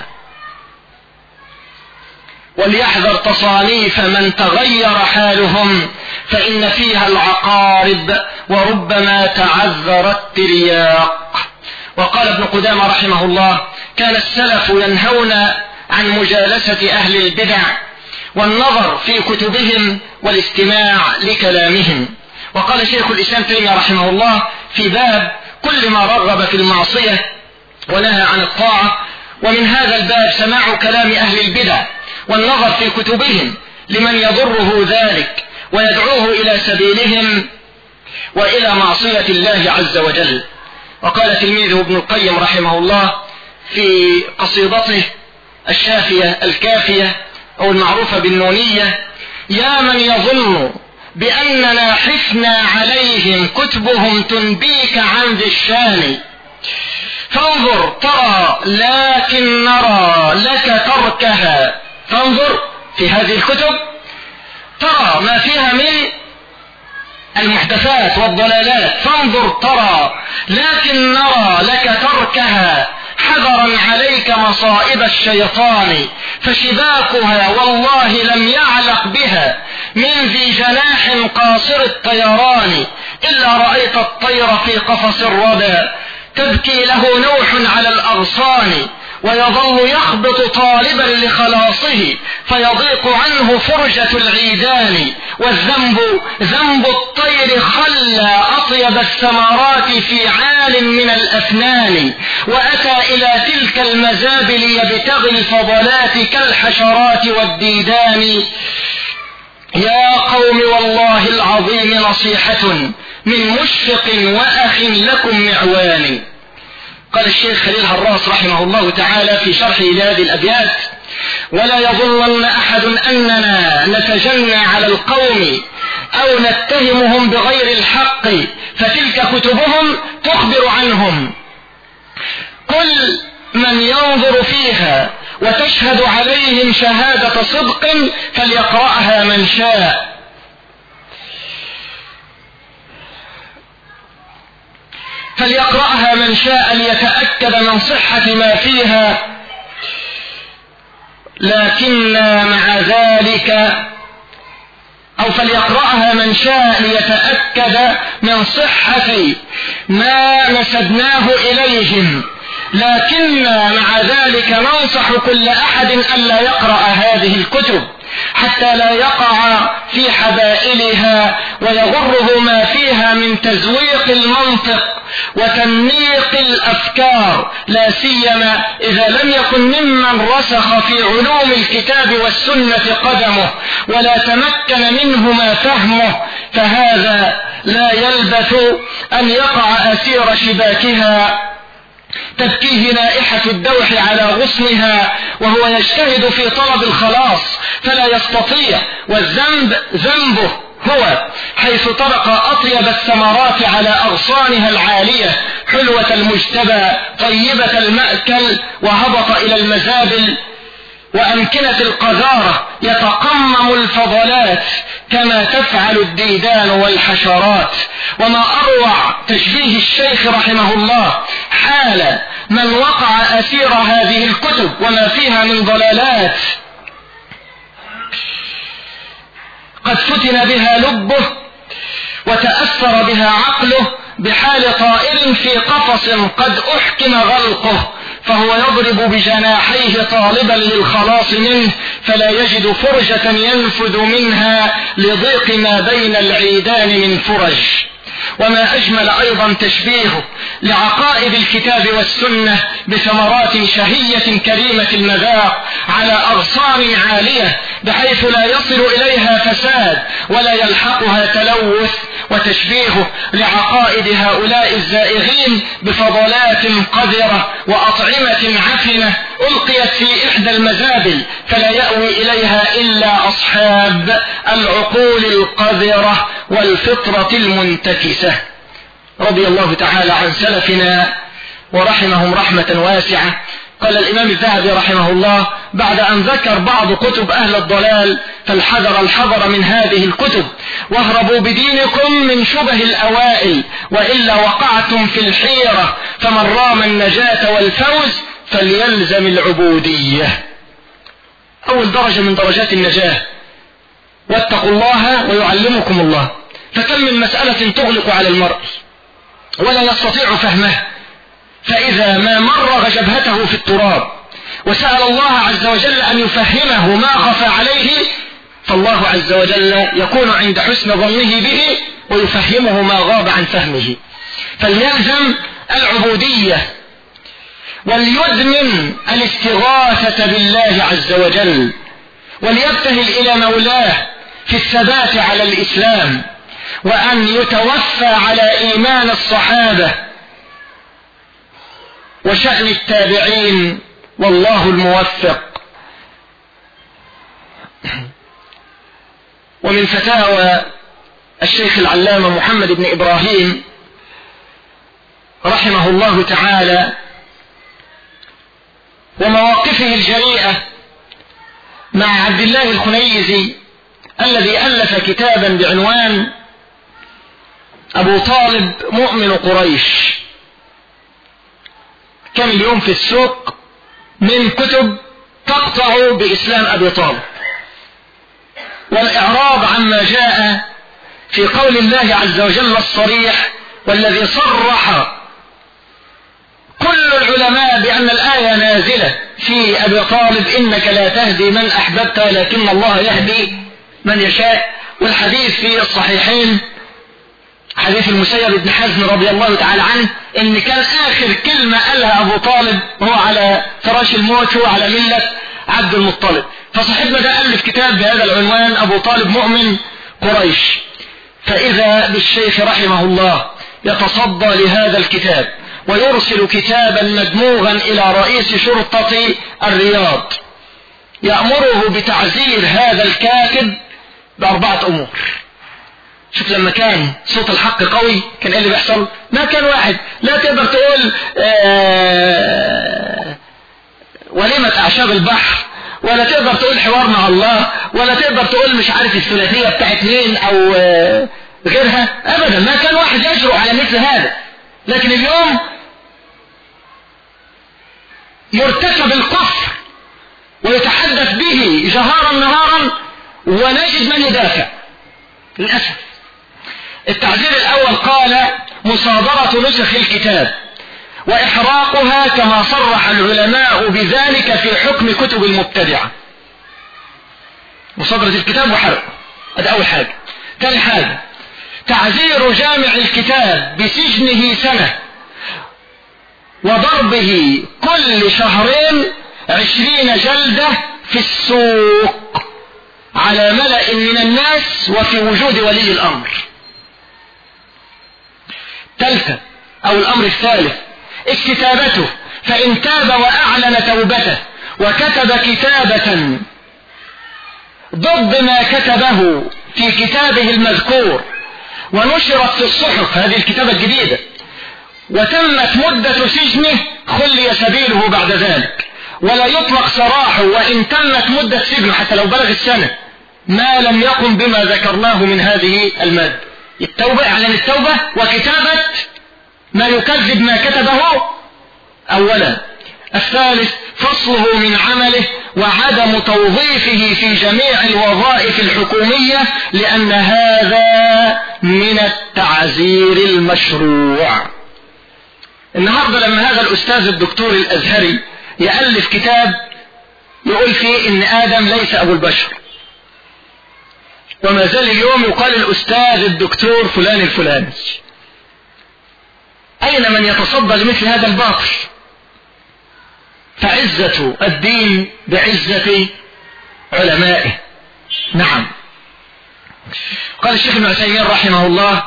وليحذر تصانيف من تغير حالهم فإن فيها العقارب وربما تعذر الترياق. وقال ابن قدامة رحمه الله كان السلف ينهون عن مجالسة أهل البدع والنظر في كتبهم والاستماع لكلامهم. وقال شيخ الإسلام تيمية رحمه الله في باب كل ما رغب في المعصية ونهى عن الطاعة، ومن هذا الباب سماع كلام أهل البدع والنظر في كتبهم لمن يضره ذلك ويدعوه إلى سبيلهم وإلى معصية الله عز وجل. وقال تلميذه ابن القيم رحمه الله في قصيدته الشافية الكافية أو المعروفة بالنونية: يا من يظن بأننا حفنا عليهم كتبهم تنبيك عن ذي الشان، فانظر ترى لكن نرى لك تركها. فانظر في هذه الكتب ترى ما فيها من المحدثات والضلالات، فانظر ترى لكن نرى لك تركها، حذرا عليك مصائب الشيطان، فشباكها والله لم يعلق بها من ذي جناح قاصر الطيران، إلا رأيت الطير في قفص الردى تبكي له نوح على الأغصان، ويظل يخبط طالبا لخلاصه فيضيق عنه فرجة العيدان، والذنب ذنب الطير خلى أطيب الثمرات في عال من الأفنان، وأتى إلى تلك المزابل يبتغي الفضلات كالحشرات والديدان. يا قوم والله العظيم نصيحة من مشفق وأخ لكم معوان. قال الشيخ خليل هراس رحمه الله تعالى في شرح هذه الأبيات: ولا يظنن أحد أننا نتجنى على القوم أو نتهمهم بغير الحق، فتلك كتبهم تخبر عنهم. كل من ينظر فيها وتشهد عليهم شهادة صدق فليقرأها من شاء. فليقرأها من شاء ليتأكد من صحة ما فيها، لكن مع ذلك فليقرأها من شاء ليتأكد من صحة ما نسبناه إليهم، لكن مع ذلك ننصح كل أحد ألا يقرأ هذه الكتب حتى لا يقع في حبائلها ويغره ما فيها من تزويق المنطق وتنميق الأفكار، لا سيما إذا لم يكن ممن رسخ في علوم الكتاب والسنة قدمه ولا تمكن منهما فهمه، فهذا لا يلبث أن يقع أسير شباكها تبكيه نائحة الدوح على غصنها وهو يجتهد في طلب الخلاص فلا يستطيع، والذنب ذنبه هو، حيث طرق أطيب الثمرات على أغصانها العالية حلوة المجتبى طيبة المأكل، وهبط إلى المزابل وأمكنة القذارة يتقمم الفضلات كما تفعل الديدان والحشرات. وما أروع تشبيه الشيخ رحمه الله حال من وقع أسير هذه الكتب وما فيها من ضلالات قد فتن بها لبه وتأثر بها عقله بحال طائر في قفص قد أحكم غلقه، فهو يضرب بجناحيه طالبا للخلاص منه فلا يجد فرجة ينفذ منها لضيق ما بين العيدان من فرج. وما أجمل أيضا تشبيهه لعقائد الكتاب والسنة بثمرات شهية كريمة المذاق على أغصان عالية بحيث لا يصل إليها فساد ولا يلحقها تلوث، وتشبيهه لعقائد هؤلاء الزائغين بفضلات قذرة وأطعمة عفنة ألقيت في إحدى المزابل فلا يأوي إليها إلا أصحاب العقول القذرة والفطرة المنتكسة. رضي الله تعالى عن سلفنا ورحمهم رحمة واسعة. قال الإمام الذهبي رحمه الله بعد أن ذكر بعض كتب أهل الضلال: فالحذر الحذر من هذه الكتب، واهربوا بدينكم من شبه الأوائل، وإلا وقعتم في الحيرة، فمن رام النجاة والفوز فليلزم العبودية. أول درجة من درجات النجاة: واتقوا الله ويعلمكم الله. فكم من مسألة تغلق على المرء ولا يستطيع فهمها، فإذا ما مرغ جبهته في التراب وسأل الله عز وجل أن يفهمه ما خفى عليه، فالله عز وجل يكون عند حسن ظنه به ويفهمه ما غاب عن فهمه. فليلزم العبودية وليدمن الاستغاثة بالله عز وجل، وليبتهل إلى مولاه في الثبات على الإسلام، وأن يتوفى على إيمان الصحابة وشأن التابعين، والله الموفق. ومن فتاوى الشيخ العلامة محمد بن إبراهيم رحمه الله تعالى ومواقفه الجريئة مع عبد الله الخنيزي الذي ألف كتابا بعنوان أبو طالب مؤمن قريش. كم اليوم في السوق من كتب تقطع بإسلام أبي طالب والإعراض عما جاء في قول الله عز وجل الصريح، والذي صرح كل العلماء بأن الآية نازلة في أبي طالب: إنك لا تهدي من أحببت ولكن الله يهدي من يشاء. والحديث في الصحيحين حديث المسيب بن حزم رضي الله تعالى عنه إن كان آخر كلمة قالها أبو طالب وهو على فراش الموت هو على ملة عبد المطلب. فصاحبنا ده ألف كتاب بهذا العنوان: أبو طالب مؤمن قريش. فإذا بالشيخ رحمه الله يتصدى لهذا الكتاب ويرسل كتابا مدموغا إلى رئيس شرطة الرياض يأمره بتعزير هذا الكاتب ب4 أمور. شوف لما كان صوت الحق قوي كان ايه اللي بيحصل؟ ما كان واحد لا تقدر تقول وليمة أعشاب البحر، ولا تقدر تقول حوار مع الله، ولا تقدر تقول مش عارف الثلاثية بتاعت مين أو غيرها أبدا. ما كان واحد يجرؤ على مثل هذا. لكن اليوم يرتكب الكفر ويتحدث به جهارا نهارا ونجد من يدافع للأسف. التعزير الأول قال مصادرة نسخ الكتاب وإحراقها كما صرح العلماء بذلك في حكم كتب المبتدعة. مصادرة الكتاب وحرقه، هذا أول حاجة. ثاني حاجة تعزير جامع الكتاب بسجنه 1 سنة وضربه كل 2 شهرين 20 جلدة في السوق على ملأ من الناس وفي وجود ولي الأمر. ثالثا أو الأمر الثالث استتابته، فإن تاب وأعلن توبته وكتب كتابة ضد ما كتبه في كتابه المذكور ونشرت في الصحف، هذه الكتابة الجديدة، وتمت مدة سجنه خلي سبيله بعد ذلك ولا يطلق سراحه وإن تمت مدة سجنه حتى لو بلغ 1 سنة ما لم يقم بما ذكرناه من هذه المادة. التوبة، إعلان التوبة وكتابة ما يكذب ما كتبه أولا. الثالث فصله من عمله وعدم توظيفه في جميع الوظائف الحكومية لأن هذا من التعزير المشروع. النهاردة لما هذا الأستاذ الدكتور الأزهري يألف كتاب يقول فيه إن آدم ليس أبو البشر، وما زال اليوم يقال الأستاذ الدكتور فلان الفلاني، أين من يتصدى لمثل هذا الباطل؟ فعزة الدين بعزة علمائه. نعم. قال الشيخ ابن عثيمين رحمه الله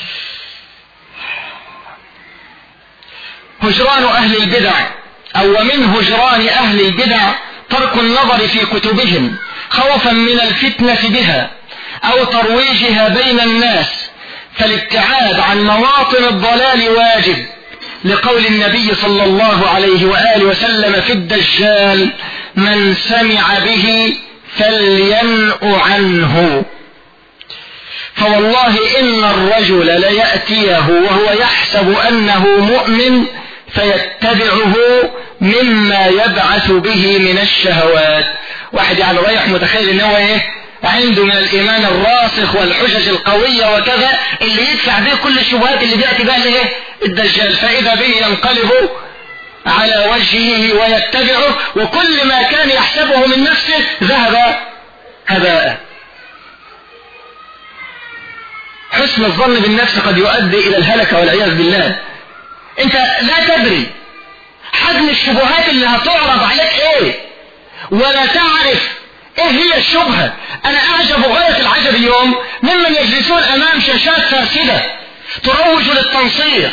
هجران أهل البدع أو ومن هجران أهل البدع ترك النظر في كتبهم خوفا من الفتنة بها أو ترويجها بين الناس، فالابتعاد عن مواطن الضلال واجب، لقول النبي صلى الله عليه وآله وسلم في الدجال من سمع به فلينأ عنه. فوالله إن الرجل ليأتيه وهو يحسب أنه مؤمن فيتبعه مما يبعث به من الشهوات. واحد يعني رايح متخيل ان هو ايه عنده من الايمان الراسخ والحجج القوية وكذا اللي يدفع به كل الشبهات اللي بيأتي بها ايه الدجال، فاذا به ينقلب على وجهه ويتبعه وكل ما كان يحسبه من نفسه ذهب هباء. حسن الظن بالنفس قد يؤدي الى الهلكة والعياذ بالله. انت لا تدري حجم الشبهات اللي هتعرض عليك ايه ولا تعرف ايه هي الشبهة. انا اعجب غاية العجب اليوم ممن يجلسون امام شاشات فاسدة تروج للتنصير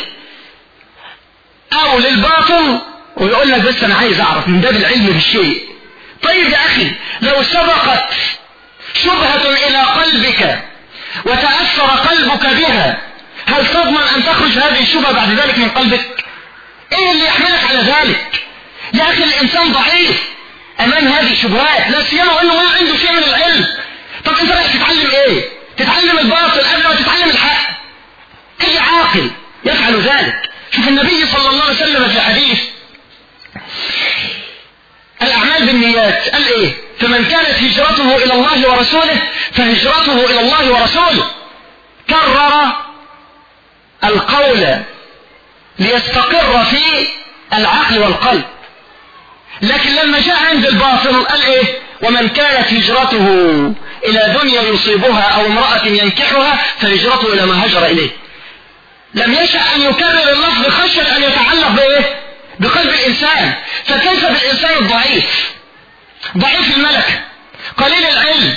او للباطل ويقول لك بس انا عايز اعرف من باب العلم بالشيء. طيب يا اخي لو سبقت شبهة الى قلبك وتأثر قلبك بها هل تضمن ان تخرج هذه الشبهة بعد ذلك من قلبك؟ ايه اللي يحملك على ذلك؟ يا اخي الانسان ضعيف امام هذه الشبهات، لا سيما وانه ما عنده شيء من العلم. طب انت رايح تتعلم ايه؟ تتعلم الباطل قبل ما تتعلم الحق. اي عاقل يفعل ذلك. شوف النبي صلى الله عليه وسلم في حديث الاعمال بالنيات قال ايه؟ فمن كانت هجرته الى الله ورسوله فهجرته الى الله ورسوله. كرر القول ليستقر في العقل والقلب. لكن لما جاء عند الباطل قال ايه؟ ومن كانت هجرته الى دنيا يصيبها او امرأة ينكحها فهجرته الى ما هجر اليه. لم يشأ ان يكرر اللفظ خشية ان يتعلق بايه؟ بقلب الانسان. فكيف بالانسان الضعيف ضعيف الملكة قليل العلم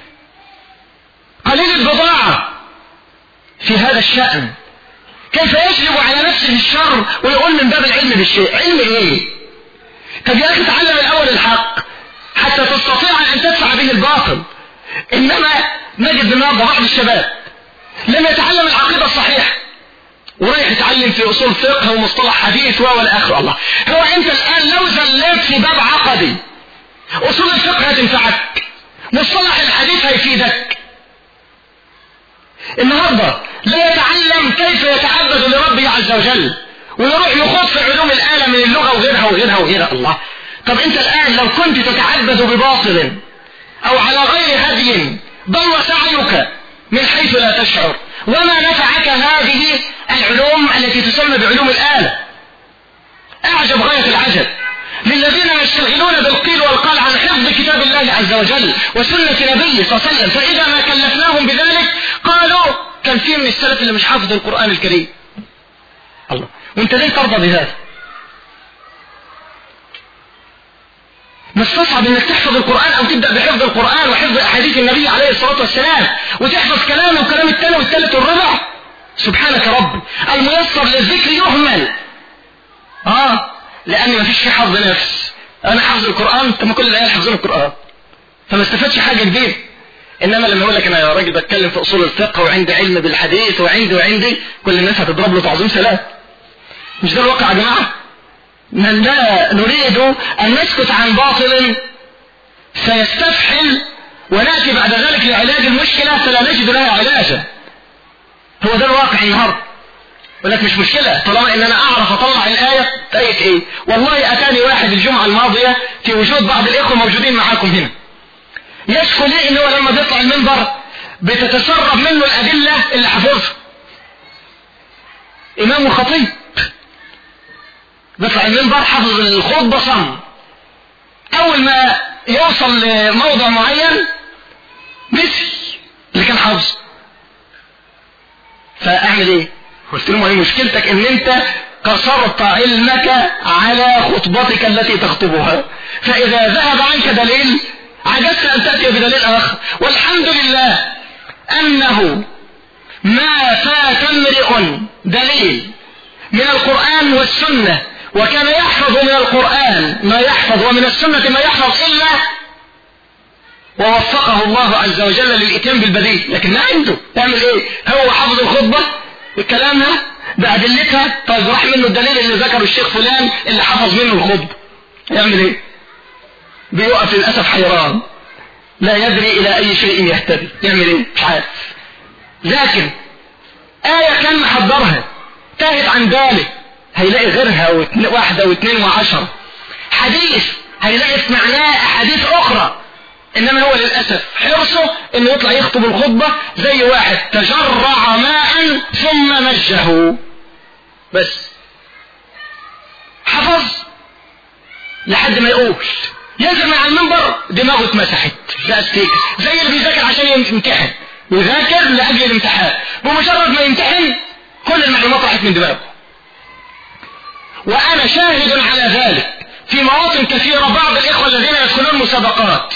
قليل البضاعة في هذا الشأن؟ كيف يجلب على نفسه الشر ويقول من باب العلم بالشيء؟ علم ايه؟ طب يا اخي تعلم الاول الحق حتى حتى تستطيع أن تدفع به الباطل. إنما نجد النهارده بعض الشباب لم يتعلم العقيدة الصحيحة ورايح يتعلم في أصول فقه ومصطلح حديث ولا آخر. الله، هو أنت الآن لو زليت في باب عقدي أصول الفقه هتنفعك، مصطلح الحديث هيفيدك. النهارده لا يتعلم كيف يتعبد لربه عز وجل ويروح يخوض في علوم الآلة من اللغة وغيرها وغيرها وغيرها. الله، طب أنت الآن لو كنت تتعبد بباطل أو على غير هدي ضل سعيك من حيث لا تشعر، وما نفعك هذه العلوم التي تسمى بعلوم الآلة. أعجب غاية العجب للذين يشتغلون بالقيل والقال عن حفظ كتاب الله عز وجل وسنة نبيه صلى الله عليه وسلم، فإذا ما كلفناهم بذلك قالوا كان في من السلف اللي مش حافظ القرآن الكريم. الله، وانت ليه ترضى بهذا؟ مستصعب انك تحفظ القرآن او تبدأ بحفظ القرآن وحفظ احاديث النبي عليه الصلاة والسلام وتحفظ كلامه وكلام التاني والثالث والرابع. سبحانك رب، الميسر للذكر يهمل. لان ما فيش فيه حفظ نفس. انا حافظ القرآن، طب ما كل العيال حافظين القرآن فما استفادش حاجة جديدة. انما لما يقول لك انا يا راجل بتكلم في اصول الفقه وعندي علم بالحديث وعندي كل الناس هتضرب له تعظيم سلام. مش ده الواقع يا جماعة؟ من لا نريد أن نسكت عن باطل سيستفحل ونأتي بعد ذلك لعلاج المشكلة فلا نجد لها علاجا. هو ده الواقع النهارده. ولك مش مشكلة طالما ان انا اعرف اطلع الآية ايه. والله اتاني واحد الجمعة الماضية في وجود بعض الاخوة موجودين معاكم هنا يشكو لي ان هو لما بيطلع المنبر بتتسرب منه الادلة اللي حفظها. امام وخطيب بيطلع المنبر حفظ الخطبة صم، اول ما يوصل لموضع معين نسي اللي كان حافظه. فاعمل ايه؟ قلت له ما هي مشكلتك ان انت قصرت علمك على خطبتك التي تخطبها، فاذا ذهب عنك دليل عجزت ان تأتي بدليل اخر. والحمد لله انه ما فات امرئ دليل من القرآن والسنة وكان يحفظ من القرآن ما يحفظ ومن السنة ما يحفظ إلا ووفقه الله عز وجل للإتيان بالبديل. لكن ما عنده يعمل ايه؟ هو حفظ الخطبة بكلامها بأدلتها، طيب راح منه الدليل اللي ذكره الشيخ فلان اللي حفظ منه الخطبة، يعمل ايه؟ بيقف للأسف حيران لا يدري إلى أي شيء يهتدي. يعمل ايه؟ مش عارف. لكن آية كان محضرها تاهت عن ذلك هيلاقي غيرها واحدة واثنين وعشرة. حديث هيلاقي في معناه أحاديث أخرى. إنما هو للأسف حرصه إنه يطلع يخطب الخطبة زي واحد تجرع ماء ثم مجه بس، حفظ لحد ما يقول ينزل مع المنبر دماغه اتمسحت زي استيكة، زي اللي بيذاكر عشان يمتحن، يذاكر لأجل الامتحان، بمجرد ما يمتحن كل المعلومات راحت من دماغه. وأنا شاهد على ذلك في مواطن كثيرة. بعض الإخوة الذين يدخلون مسابقات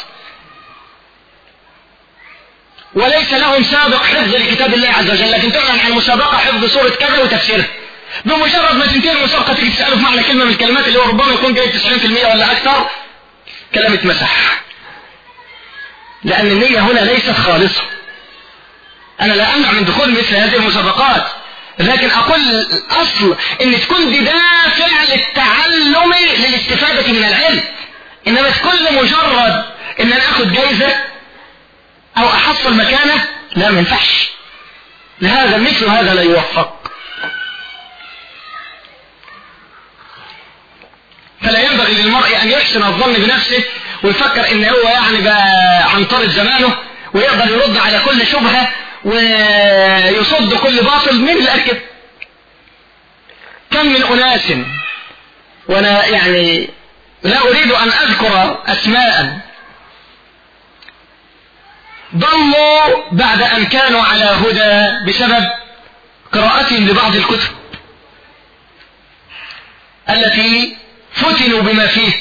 وليس لهم سابق حفظ لكتاب الله عز وجل، لكن تعلن عن مسابقة حفظ سورة كذا وتفسيرها، بمجرد ما تنتهي المسابقة تيجي تسأله في معنى كلمة من الكلمات اللي هو ربما يكون جايب 90% ولا أكثر، كلام اتمسح. لأن النية هنا ليست خالصة. أنا لا أمنع من دخول مثل هذه المسابقات، لكن أقول الأصل إن تكون بدافع للتعلم للاستفادة من العلم. إنما تكون مجرد إن أنا أخذ جائزة أو أحصل مكانه، لا، ما ينفعش. لهذا مثل هذا لا يوفق. فلا ينبغي للمرء أن يحسن الظن بنفسه ويفكر إن هو يعني بقى عن طرد زمانه ويقدر يرد على كل شبهة ويصد كل باطل. من الأكد كم من أناس، وأنا يعني لا أريد أن أذكر أسماء، ضلوا بعد أن كانوا على هدى بسبب قراءتهم لبعض الكتب التي فتنوا بما فيه.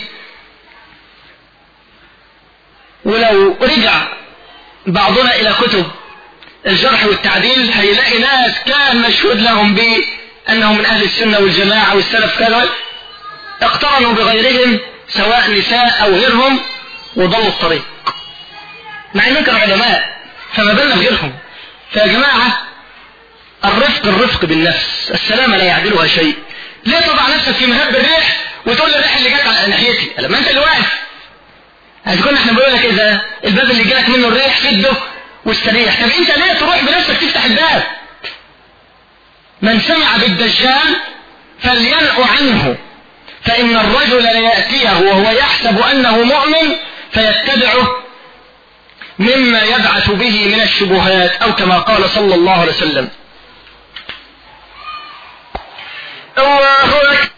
ولو رجع بعضنا إلى كتب الجرح والتعديل هيلاقي ناس كان مشهود لهم بأنهم من أهل السنة والجماعة والسلف كذا، اقترنوا بغيرهم سواء نساء أو غيرهم وضلوا الطريق، مع انهم كانوا علماء، فما بالنا بغيرهم. فيا جماعة الرفق بالنفس، السلامة لا يعدلها شيء. ليه تضع نفسك في مهب الريح وتقول الريح اللي جات على ناحيتي؟ لما انت اللي واقف. كنا احنا بنقول لك اذا الباب اللي جالك منه الريح سده واستريح. طب انت ليه تروح بنفسك تفتح الباب؟ من سمع بالدجال فلينأ عنه، فإن الرجل ليأتيه وهو يحسب أنه مؤمن فيتبعه مما يبعث به من الشبهات، أو كما قال صلى الله عليه وسلم. الله أكبر.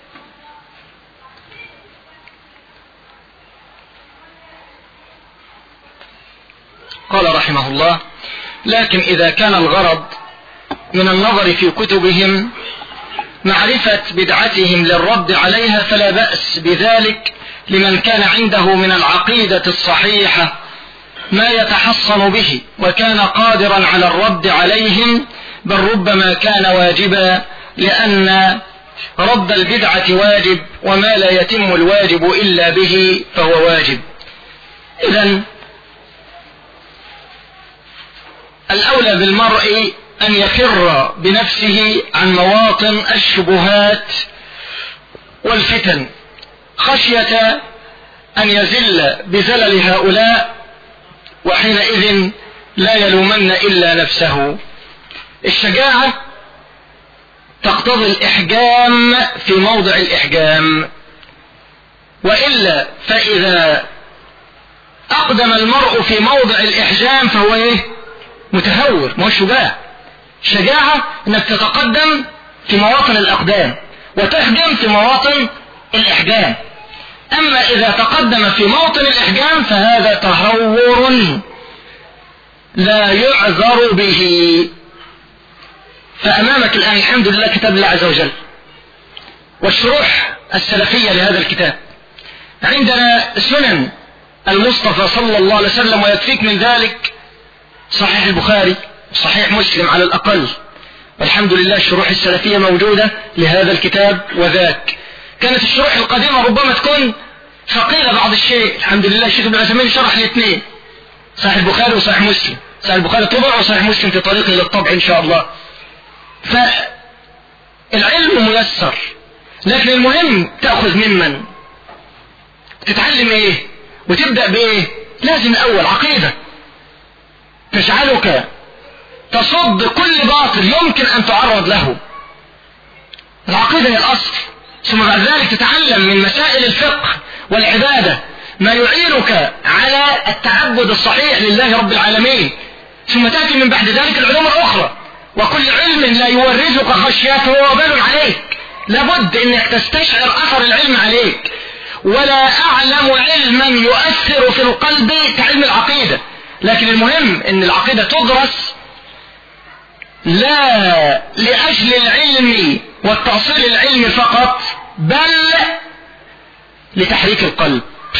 قال رحمه الله: لكن إذا كان الغرض من النظر في كتبهم معرفة بدعتهم للرد عليها فلا بأس بذلك لمن كان عنده من العقيدة الصحيحة ما يتحصن به وكان قادرا على الرد عليهم، بل ربما كان واجبا، لأن رد البدعة واجب، وما لا يتم الواجب إلا به فهو واجب. إذن الأولى بالمرء أن يفر بنفسه عن مواطن الشبهات والفتن خشية أن يزل بزلل هؤلاء، وحينئذ لا يلومن إلا نفسه. الشجاعة تقتضي الإحجام في موضع الإحجام، وإلا فإذا أقدم المرء في موضع الإحجام فهو متهور، مش شجاع. شجاعة انك تتقدم في مواطن الأقدام وتحجم في مواطن الإحجام. أما إذا تقدم في موطن الإحجام فهذا تهور لا يعذر به. فأمامك الآن الحمد لله كتاب الله عز وجل والشروح السلفية لهذا الكتاب. عندنا سنن المصطفى صلى الله عليه وسلم، ويكفيك من ذلك صحيح البخاري، صحيح مسلم على الأقل، والحمد لله الشروح السلفية موجودة لهذا الكتاب وذاك. كانت الشروح القديمة ربما تكون ثقيلة بعض الشيء، الحمم لله الشيخ ابن عثيمين شرح الاثنين، صحيح البخاري وصحيح مسلم. صحيح البخاري طبع وصحيح مسلم في طريقه للطبع إن شاء الله. فالعلم ميسر، لكن المهم تأخذ ممن، تتعلم ايه وتبدأ بايه. لازم الأول عقيدة تجعلك تصد كل باطل يمكن أن تعرض له. العقيدة هي الأصل، ثم بعد ذلك تتعلم من مسائل الفقه والعبادة ما يعينك على التعبد الصحيح لله رب العالمين، ثم تأتي من بعد ذلك العلوم الأخرى. وكل علم لا يورثك خشيته وبال عليك، لابد أنك تستشعر أثر العلم عليك. ولا أعلم علما يؤثر في القلب كعلم العقيدة، لكن المهم أن العقيدة تدرس لا لأجل العلم والتأصيل العلمي فقط، بل لتحريك القلب.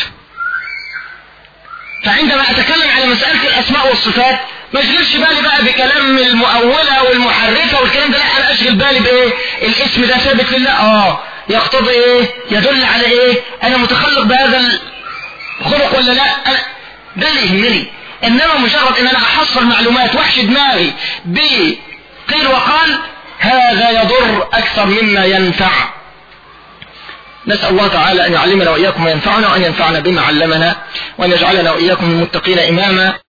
فعندما أتكلم على مسألة الأسماء والصفات ما اشغلش بالي بقى بكلام المؤولة والمحرفة والكلام ده، لا، أنا أشغل بالي بإيه؟ الاسم ده ثابت لله، يقتضي إيه؟ يدل على إيه؟ أنا متخلق بهذا الخلق ولا لا؟ ده اللي يهمني. إنما مجرد إن أنا أحصل معلومات وحش دماغي بقيل وقال، هذا يضر أكثر مما ينفع. نسأل الله تعالى أن يعلمنا وإياكم ما ينفعنا، وأن ينفعنا بما علمنا، وأن يجعلنا وإياكم المتقين إماما.